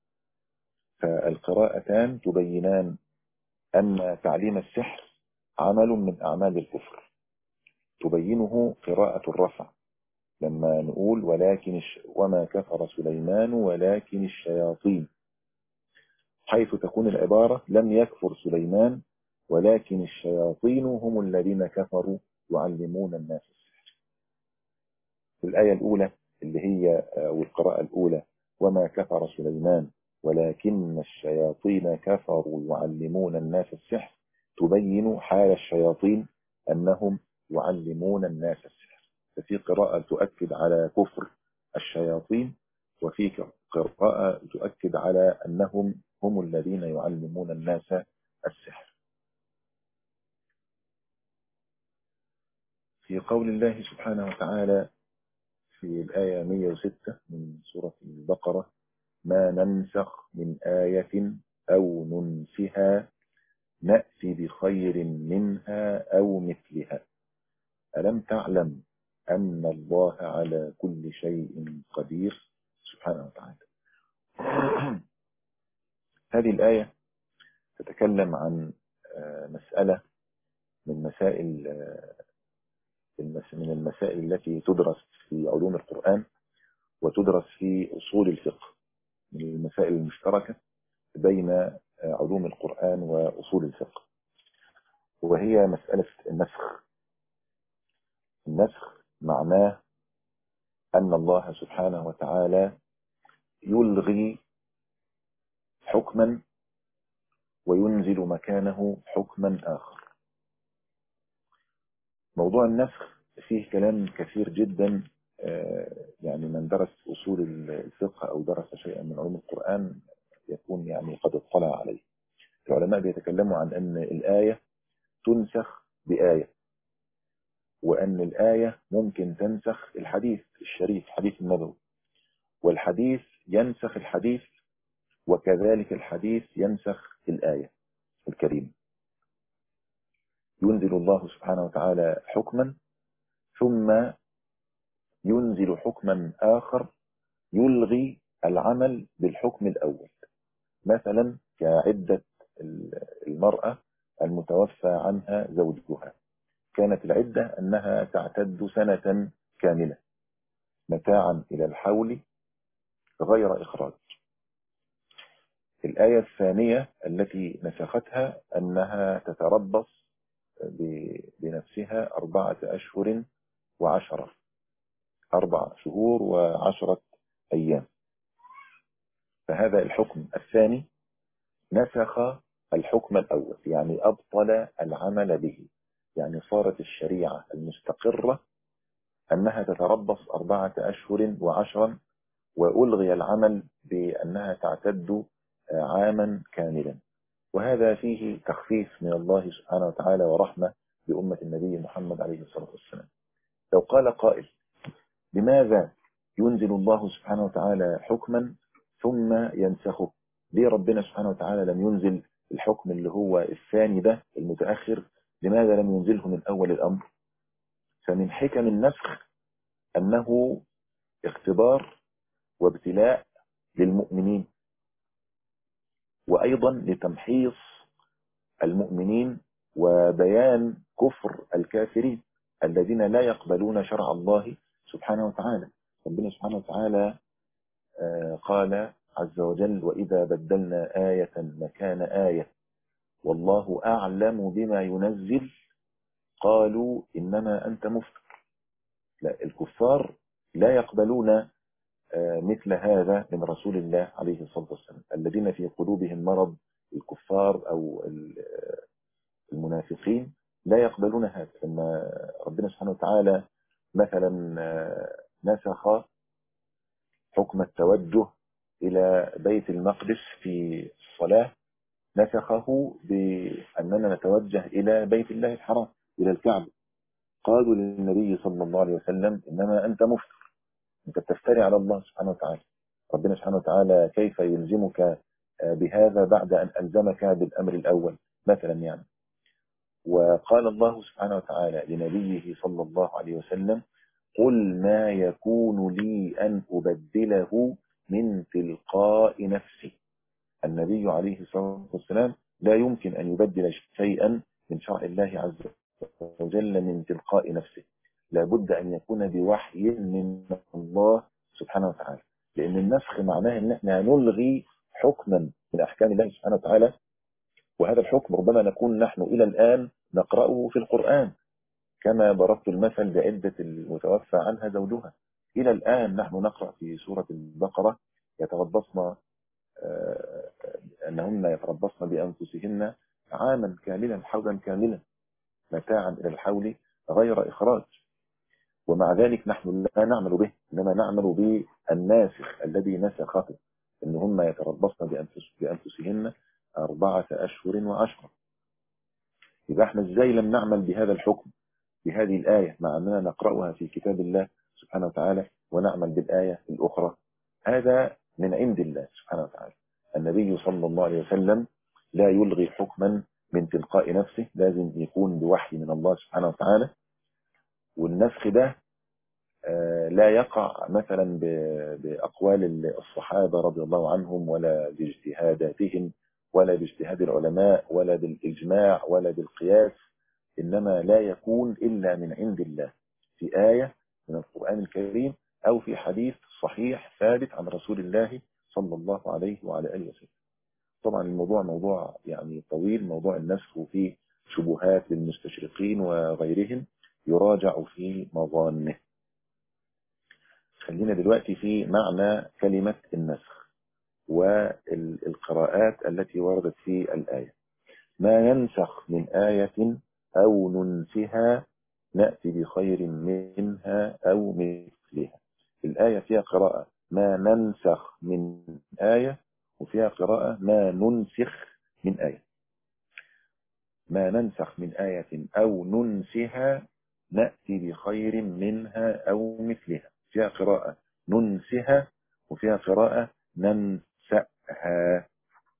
فالقراءتان تبينان أن تعليم السحر عمل من أعمال الكفر، تبينه قراءة الرفع لما نقول ولكن الش... وما كفر سليمان ولكن الشياطين، حيث تكون العبارة لم يكفر سليمان ولكن الشياطين هم الذين كفروا يعلمون الناس السحر. في الآية الأولى اللي هي والقراءة الأولى وما كفر سليمان ولكن الشياطين كفروا يعلمون الناس السحر، تبين حال الشياطين أنهم يعلمون الناس السحر. ففي قراءة تؤكد على كفر الشياطين، وفي قراءة تؤكد على أنهم هم الذين يعلمون الناس السحر. في قول الله سبحانه وتعالى في الآية مئة وستة من سورة البقرة ما ننسخ من آية أو ننسها نأتي بخير منها أو مثلها ألم تعلم أن الله على كل شيء قدير سبحانه وتعالى. هذه الآية تتكلم عن مسألة من مسائل من المسائل التي تدرس في علوم القرآن وتدرس في أصول الفقه، من المسائل المشتركة بين علوم القرآن وأصول الفقه، وهي مسألة النسخ. النسخ معناه أن الله سبحانه وتعالى يلغي حكما وينزل مكانه حكما آخر. موضوع النسخ فيه كلام كثير جدا، يعني من درس أصول الفقه أو درس شيئا من علوم القرآن يكون يعني قد اطلع عليه. العلماء بيتكلموا عن أن الآية تنسخ بآية، وأن الآية ممكن تنسخ الحديث الشريف، حديث النبوي، والحديث ينسخ الحديث، وكذلك الحديث ينسخ الآية الكريمة. ينزل الله سبحانه وتعالى حكما ثم ينزل حكما آخر يلغي العمل بالحكم الأول، مثلا كعدة المرأة المتوفى عنها زوجها، كانت العدة أنها تعتد سنة كاملة متاعا إلى الحول غير إخراج. الآية الثانية التي نسختها أنها تتربص بنفسها أربعة أشهر وعشرة، أربع شهور وعشرة أيام. فهذا الحكم الثاني نسخ الحكم الأول، يعني أبطل العمل به، يعني صارت الشريعة المستقرة أنها تتربص أربعة أشهر وعشرا، وألغي العمل بأنها تعتد عاما كاملا. وهذا فيه تخفيف من الله سبحانه وتعالى ورحمة بأمة النبي محمد عليه الصلاة والسلام. لو قال قائل لماذا ينزل الله سبحانه وتعالى حكما ثم ينسخه؟ ليه ربنا سبحانه وتعالى لم ينزل الحكم اللي هو الثاني ده المتأخر؟ لماذا لم ينزله من أول الأمر؟ فمن حكم النسخ أنه اختبار وابتلاء للمؤمنين، وأيضا لتمحيص المؤمنين وبيان كفر الكافرين الذين لا يقبلون شرع الله سبحانه وتعالى. ربنا سبحانه وتعالى قال عز وجل: وإذا بدلنا آية مكان آية والله أعلم بما ينزل قالوا إنما أنت مفتر. لا، الكفار لا يقبلون مثل هذا من رسول الله عليه الصلاة والسلام، الذين في قلوبهم مرض، الكفار أو المنافقين لا يقبلون هذا. لما ربنا سبحانه وتعالى مثلا نسخ حكم التوجه إلى بيت المقدس في الصلاة، نسخه بأننا نتوجه إلى بيت الله الحرام، إلى الكعبة. قالوا للنبي صلى الله عليه وسلم: إنما أنت مفتر، أنت بتفتري على الله سبحانه وتعالى. ربنا سبحانه وتعالى كيف يلزمك بهذا بعد أن ألزمك بالأمر الأول مثلا يعني. وقال الله سبحانه وتعالى لنبيه صلى الله عليه وسلم: قل ما يكون لي أن أبدله من تلقاء نفسي. النبي عليه الصلاة والسلام لا يمكن أن يبدل شيئا من شرع الله عز وجل من تلقاء نفسه، لابد أن يكون بوحي من الله سبحانه وتعالى، لأن النسخ معناه أن احنا نلغي حكما من أحكام الله سبحانه وتعالى، وهذا الحكم ربما نكون نحن إلى الآن نقرأه في القرآن، كما ضربت المثل بعدة المتوفى عنها زوجها. إلى الآن نحن نقرأ في سورة البقرة: يتربصن أنهن يتربصن بأنفسهن عاما كاملا، حولا كاملا، متاعا إلى الحول غير إخراج. ومع ذلك نحن لا نعمل به، إنما نعمل بالناسخ الذي نسخه، إنهن يتربصن بأنفس بأنفسهن أربعة أشهر وعشرة. إذا احنا إزاي لم نعمل بهذا الحكم بهذه الآية مع أننا نقرأها في كتاب الله سبحانه وتعالى ونعمل بالآية الأخرى؟ هذا من عند الله سبحانه وتعالى. النبي صلى الله عليه وسلم لا يلغي حكما من تلقاء نفسه، لازم يكون بوحي من الله سبحانه وتعالى. والنسخ ده لا يقع مثلا بأقوال الصحابة رضي الله عنهم، ولا باجتهاداتهم، ولا باجتهاد العلماء، ولا بالإجماع، ولا بالقياس، إنما لا يكون إلا من عند الله، في آية من القرآن الكريم أو في حديث صحيح ثابت عن رسول الله صلى الله عليه وعلى آله وسلم. طبعا الموضوع موضوع يعني طويل، موضوع النسخ، وفيه شبهات للمستشرقين وغيرهم يراجع في مظانه. خلينا دلوقتي في معنى كلمة النسخ والقراءات التي وردت في الآية. ما ننسخ من آية أو ننسها نأتي بخير منها أو مثلها. الآية فيها قراءة ما ننسخ من آية، وفيها قراءة ما ننسخ من آية. ما ننسخ من آية أو ننسها نأتي بخير منها أو مثلها. فيها قراءة ننسها وفيها قراءة ننسأها.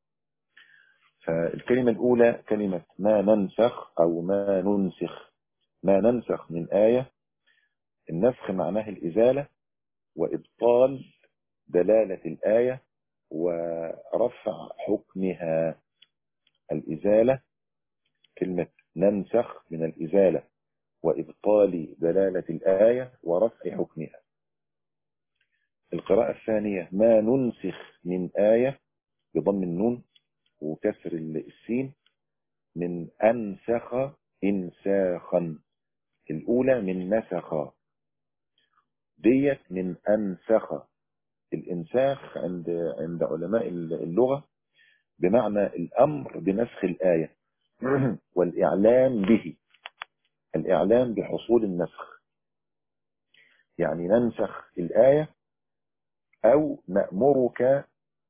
فالكلمة الأولى كلمة ما ننسخ أو ما ننسخ. ما ننسخ من آية، النسخ معناه الإزالة وإبطال دلالة الآية ورفع حكمها. الإزالة، كلمة ننسخ من الإزالة وإبطال دلالة الآية ورفع حكمها. القراءة الثانية ما ننسخ من آية بضم النون وكسر السين، من أنسخ إنساخا. الأولى من نسخ، ديت من أنسخ. الإنساخ عند عند علماء اللغة بمعنى الأمر بنسخ الآية والإعلام به، الإعلام بحصول النسخ. يعني ننسخ الآية أو نأمرك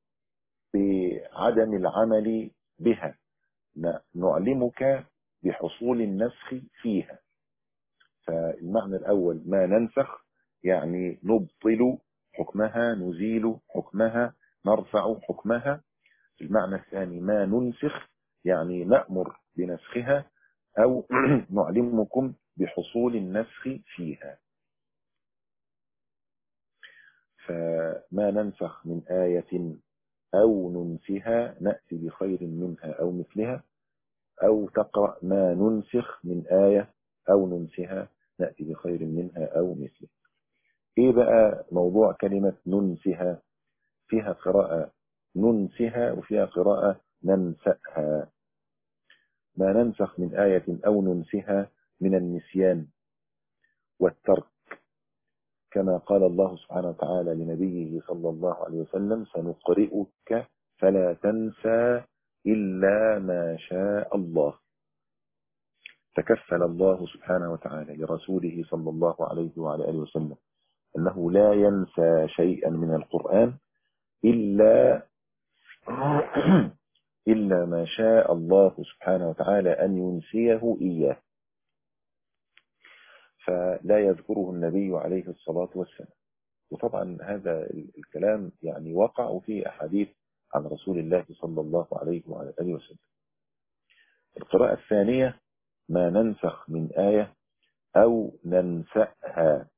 بعدم العمل بها، نعلمك بحصول النسخ فيها. فالمعنى الأول ما ننسخ يعني نبطل حكمها، نزيل حكمها، نرفع حكمها. المعنى الثاني ما ننسخ يعني نأمر بنسخها أو نعلمكم بحصول النسخ فيها. فما ننسخ من آية أو ننسها نأتي بخير منها أو مثلها، أو تقرأ ما ننسخ من آية أو ننسها نأتي بخير منها أو مثلها. إيه بقى موضوع كلمة ننسها؟ فيها قراءة ننسها وفيها قراءة ننسأها. ما ننسخ من آية أو ننسها من النسيان والترك، كما قال الله سبحانه وتعالى لنبيه صلى الله عليه وسلم سنقرئك فلا تنسى إلا ما شاء الله. تكفل الله سبحانه وتعالى لرسوله صلى الله عليه وعلى آله وسلم أنه لا ينسى شيئا من القرآن إلا إلا ما شاء الله سبحانه وتعالى أن ينسيه إياه، فلا يذكره النبي عليه الصلاة والسلام. وطبعا هذا الكلام يعني وقع في أحاديث عن رسول الله صلى الله عليه وعلى آله وسلم. القراءة الثانية ما ننسخ من آية أو ننسأها.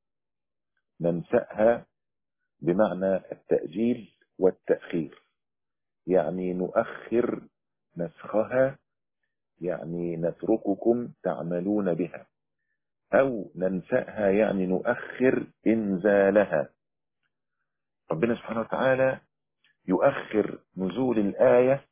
ننسأها بمعنى التأجيل والتأخير، يعني نؤخر نسخها، يعني نترككم تعملون بها. أو ننسأها يعني نؤخر إنزالها. ربنا سبحانه وتعالى يؤخر نزول الآية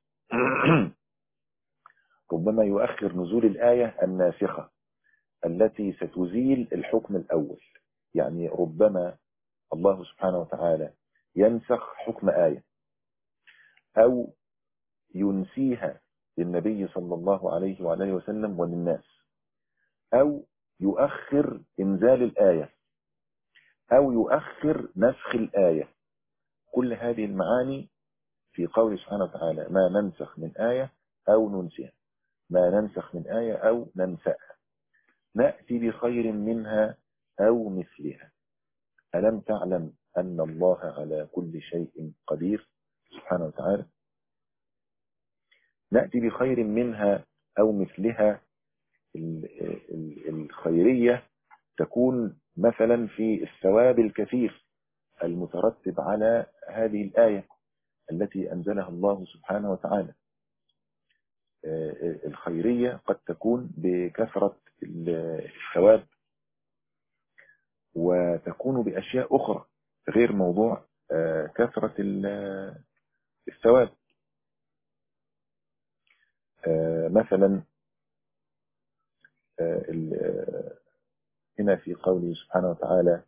ربما يؤخر نزول الآية الناسخة التي ستزيل الحكم الأول. يعني ربما الله سبحانه وتعالى ينسخ حكم آية أو ينسيها للنبي صلى الله عليه وعليه وسلم وللناس، أو يؤخر إنزال الآية، أو يؤخر نسخ الآية. كل هذه المعاني في قول سبحانه وتعالى ما ننسخ من آية أو ننسيها. ما ننسخ من آية أو ننسأها نأتي بخير منها أو مثلها. ألم تعلم أن الله على كل شيء قدير سبحانه وتعالى. نأتي بخير منها أو مثلها. الخيرية تكون مثلا في الثواب الكثير المترتب على هذه الآية التي أنزلها الله سبحانه وتعالى. الخيرية قد تكون بكثرة الثواب وتكون بأشياء أخرى غير موضوع كثرة الثواب. مثلا هنا في قوله سبحانه وتعالى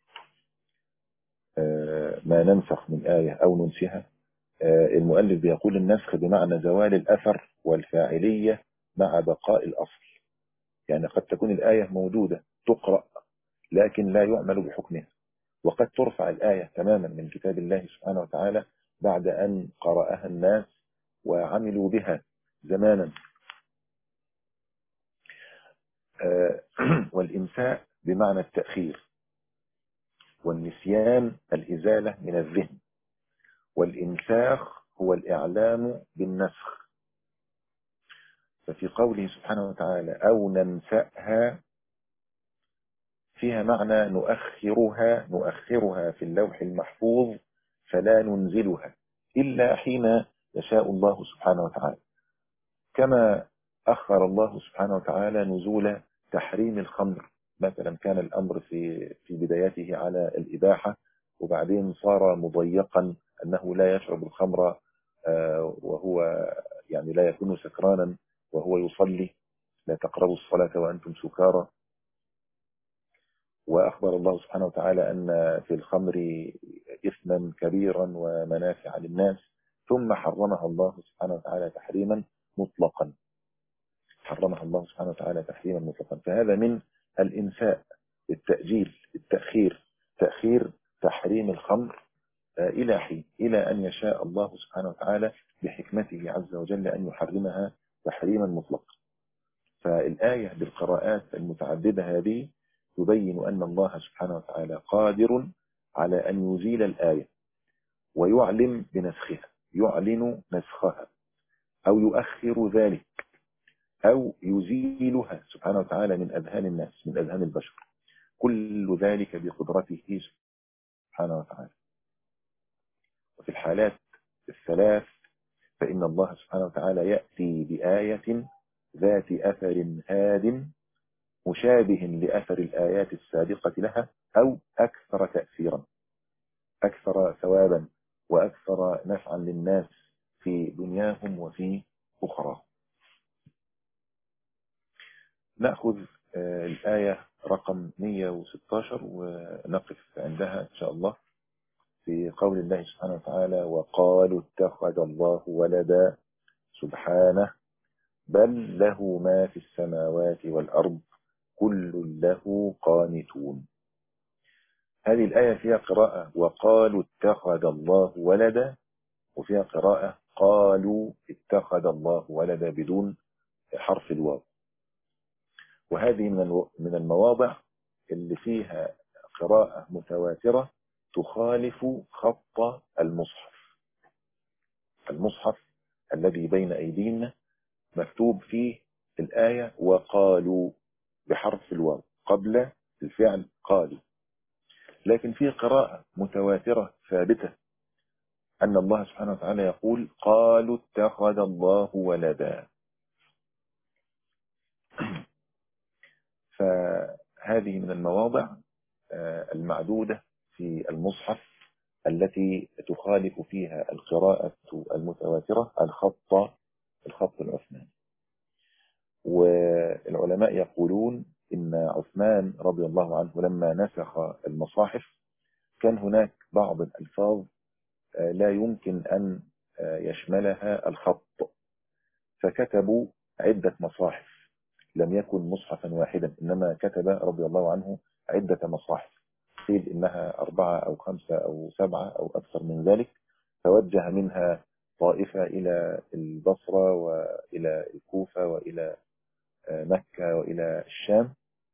ما ننسخ من آية أو ننسها، المؤلف بيقول النسخ بمعنى زوال الأثر والفاعلية مع بقاء الأصل. يعني قد تكون الآية موجودة تقرأ لكن لا يعمل بحكمها، وقد ترفع الآية تماما من كتاب الله سبحانه وتعالى بعد أن قرأها الناس وعملوا بها زمانا. والإمساء بمعنى التأخير، والنسيان الإزالة من الذهن، والإنساخ هو الإعلام بالنسخ. ففي قوله سبحانه وتعالى أو ننسأها فيها معنى نؤخرها نؤخرها في اللوح المحفوظ فلا ننزلها إلا حين يشاء الله سبحانه وتعالى، كما أخر الله سبحانه وتعالى نزول تحريم الخمر. مثلا كان الأمر في في بدايته على الإباحة، وبعدين صار مضيقا أنه لا يشرب الخمر وهو يعني لا يكون سكرانا وهو يصلي، لا تقربوا الصلاة وأنتم سكارى. وأخبر الله سبحانه وتعالى أن في الخمر إثما كبيرا ومنافع للناس، ثم حرمها الله سبحانه وتعالى تحريما مطلقا حرمها الله سبحانه وتعالى تحريما مطلقا. فهذا من الإنساء، التأجيل، التأخير، تأخير تحريم الخمر إلى حين، إلى أن يشاء الله سبحانه وتعالى بحكمته عز وجل أن يحرمها تحريما مطلقا. فالآية بالقراءات المتعددة هذه تبين أن الله سبحانه وتعالى قادر على أن يزيل الآية ويعلم بنسخها، يعلن نسخها أو يؤخر ذلك أو يزيلها سبحانه وتعالى من أذهان الناس، من أذهان البشر، كل ذلك بقدرته سبحانه وتعالى. وفي الحالات الثلاث فإن الله سبحانه وتعالى يأتي بآية ذات أثر هاد مشابه لأثر الآيات السابقة لها أو أكثر تأثيرا، أكثر ثوابا وأكثر نفعا للناس في دنياهم وفي أخرى. نأخذ الآية رقم مئة وستة عشر ونقف عندها إن شاء الله في قول الله سبحانه وتعالى: وقالوا اتخذ الله ولدا سبحانه بل له ما في السماوات والأرض كل له قانتون. هذه الآية فيها قراءة وقالوا اتخذ الله ولدا، وفيها قراءة قالوا اتخذ الله ولدا بدون حرف الواو. وهذه من المواضع اللي فيها قراءة متواترة تخالف خط المصحف. المصحف الذي بين أيدينا مكتوب فيه الآية وقالوا بحرف الواو قبل الفعل قالوا، لكن في قراءة متواترة ثابتة أن الله سبحانه وتعالى يقول قالوا اتخذ الله ولدا. فهذه من المواضع المعدودة في المصحف التي تخالف فيها القراءة المتواترة الخط الخط العثماني. والعلماء يقولون إن عثمان رضي الله عنه لما نسخ المصاحف كان هناك بعض الألفاظ لا يمكن أن يشملها الخط، فكتبوا عدة مصاحف، لم يكن مصحفا واحدا، إنما كتب رضي الله عنه عدة مصاحف، قيل إنها أربعة أو خمسة أو سبعة أو أكثر من ذلك. فوجه منها طائفة إلى البصرة وإلى الكوفة وإلى مكة وإلى الشام،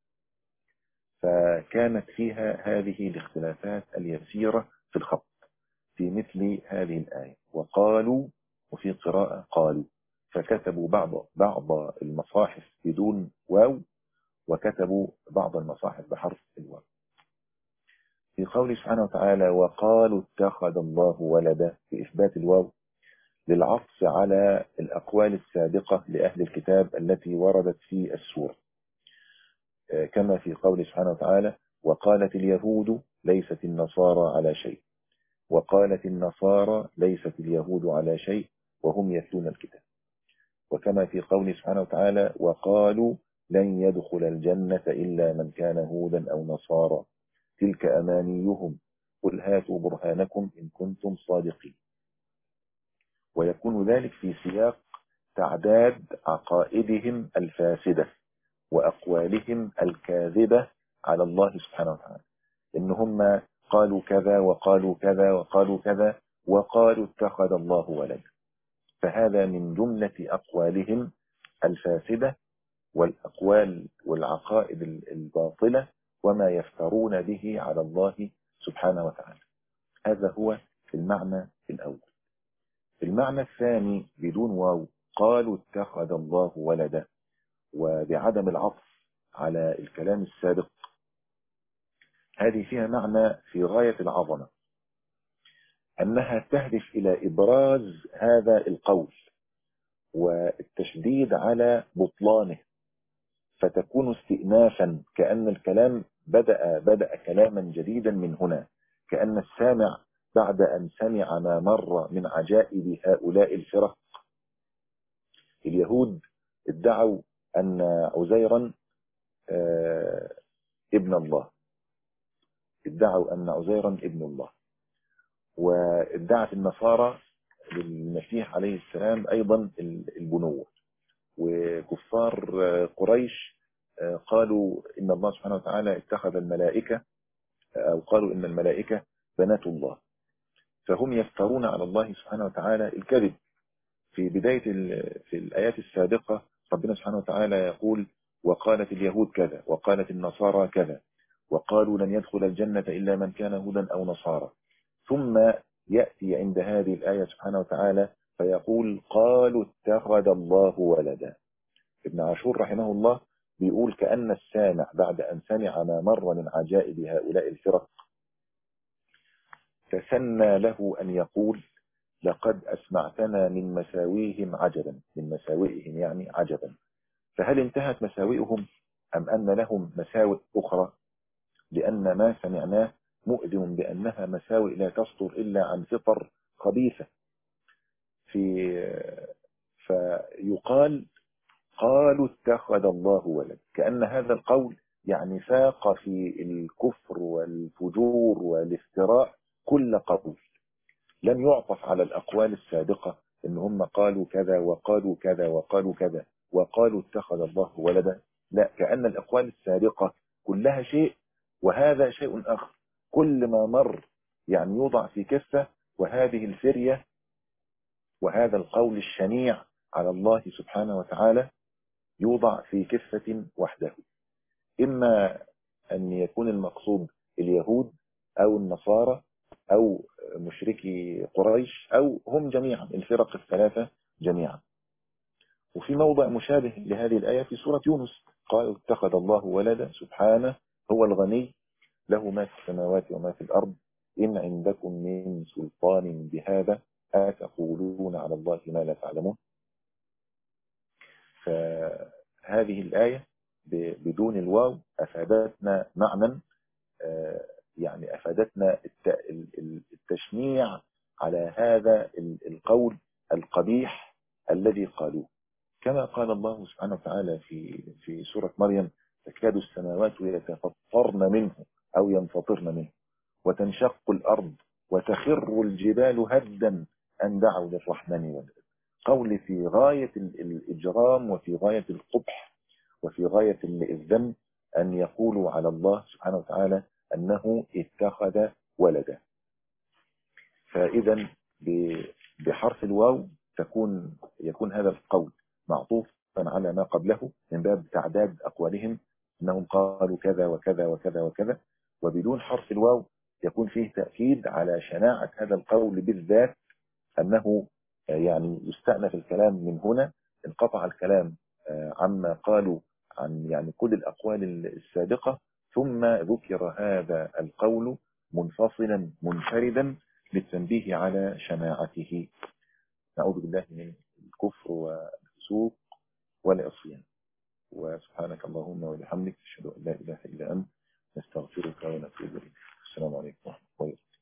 فكانت فيها هذه الاختلافات اليسيرة في الخط في مثل هذه الآية وقالوا، وفي قراءة قالوا، فكتبوا بعض بعض المصاحف بدون واو وكتبوا بعض المصاحف بحرف الواو. في قول سبحانه وتعالى وقالوا اتخذ الله ولدا بإثبات الواو للعطف على الأقوال السابقة لأهل الكتاب التي وردت في السورة، كما في قول سبحانه وتعالى وقالت اليهود ليست النصارى على شيء، وقالت النصارى ليست اليهود على شيء وهم يتلون الكتاب. وكما في قول سبحانه وتعالى وقالوا لن يدخل الجنة إلا من كان هودا أو نصارى تلك أمانيهم قل هاتوا برهانكم إن كنتم صادقين. ويكون ذلك في سياق تعداد عقائدهم الفاسدة وأقوالهم الكاذبة على الله سبحانه وتعالى، إن هم قالوا كذا وقالوا كذا وقالوا كذا وقالوا اتخذ الله ولدا. فهذا من جملة أقوالهم الفاسدة والأقوال والعقائد الباطلة وما يفترون به على الله سبحانه وتعالى. هذا هو المعنى الأول. المعنى الثاني بدون واو قالوا اتخذ الله ولدا وبعدم العطف على الكلام السابق، هذه فيها معنى في غاية العظمة. أنها تهدف إلى إبراز هذا القول والتشديد على بطلانه، فتكون استئنافا، كأن الكلام بدأ بدأ كلاما جديدا من هنا، كأن السامع بعد أن سمع ما مر من عجائب هؤلاء الفرق. اليهود ادعوا أن عزيرا ابن الله، ادعوا أن عزيرا ابن الله، وادعت النصارى للمسيح عليه السلام أيضا البنوة، وكفار قريش قالوا إن الله سبحانه وتعالى اتخذ الملائكة، أو قالوا إن الملائكة بنات الله. فهم يفترون على الله سبحانه وتعالى الكذب. في بداية في الآيات السابقة ربنا سبحانه وتعالى يقول: وقالت اليهود كذا، وقالت النصارى كذا، وقالوا لن يدخل الجنة إلا من كان هودا أو نصارى. ثم يأتي عند هذه الآية سبحانه وتعالى فيقول: قالوا اتخذ الله ولدا. ابن عاشور رحمه الله بيقول: كأن السامع بعد أن سمع ما مر من عجائب هؤلاء الفرق تسنى له أن يقول: لقد أسمعتنا من مساويهم عجبا، من مساوئهم يعني عجبا. فهل انتهت مساوئهم أم أن لهم مساوئ أخرى؟ لأن ما سمعناه مؤذن بأنها مساوئ لا تصدر إلا عن فطر خبيثة. في فيقال: قالوا اتخذ الله ولد، كأن هذا القول يعني فاق في الكفر والفجور والافتراء كل قول. لم يعطف على الأقوال السابقة إن هم قالوا كذا وقالوا كذا وقالوا كذا وقالوا اتخذ الله ولدا، لا، كأن الأقوال السابقة كلها شيء وهذا شيء آخر، كل ما مر يعني يوضع في كفة، وهذه الفرية وهذا القول الشنيع على الله سبحانه وتعالى يوضع في كفة وحده. إما أن يكون المقصود اليهود أو النصارى أو مشركي قريش أو هم جميعا، الفرق الثلاثة جميعا. وفي موضع مشابه لهذه الآية في سورة يونس: قالوا اتخذ الله ولدا سبحانه هو الغني له ما في السماوات وما في الأرض إن عندكم من سلطان بهذا أتقولون على الله ما لا تعلمون. فهذه الآية بدون الواو أفادتنا معنى، يعني أفادتنا التشنيع على هذا القول القبيح الذي قالوه، كما قال الله سبحانه وتعالى في في سورة مريم: تكاد السماوات يتفطرن منه أو ينفطرن منه وتنشق الأرض وتخر الجبال هدا أن دعوا للرحمن ولدا. قول في غاية الإجرام وفي غاية القبح وفي غاية الذنب أن يقولوا على الله سبحانه وتعالى أنه اتخذ ولدا. فإذا بحرف الواو تكون يكون هذا القول معطوفا على ما قبله من باب تعداد أقوالهم أنهم قالوا كذا وكذا وكذا وكذا، وبدون حرف الواو يكون فيه تأكيد على شناعة هذا القول بالذات، أنه يعني يستأنف الكلام من هنا، انقطع الكلام عما قالوا عن يعني كل الأقوال السابقة، ثم ذكر هذا القول منفصلا منفردا للتنبيه على شناعته. نعوذ بالله من الكفر والفسوق والعصيان. وسبحانك اللهم وبحمدك أشهد أن لا إله إلا أنت نستغفرك ونتوب إليك. السلام عليكم ورحمة الله وبركاته.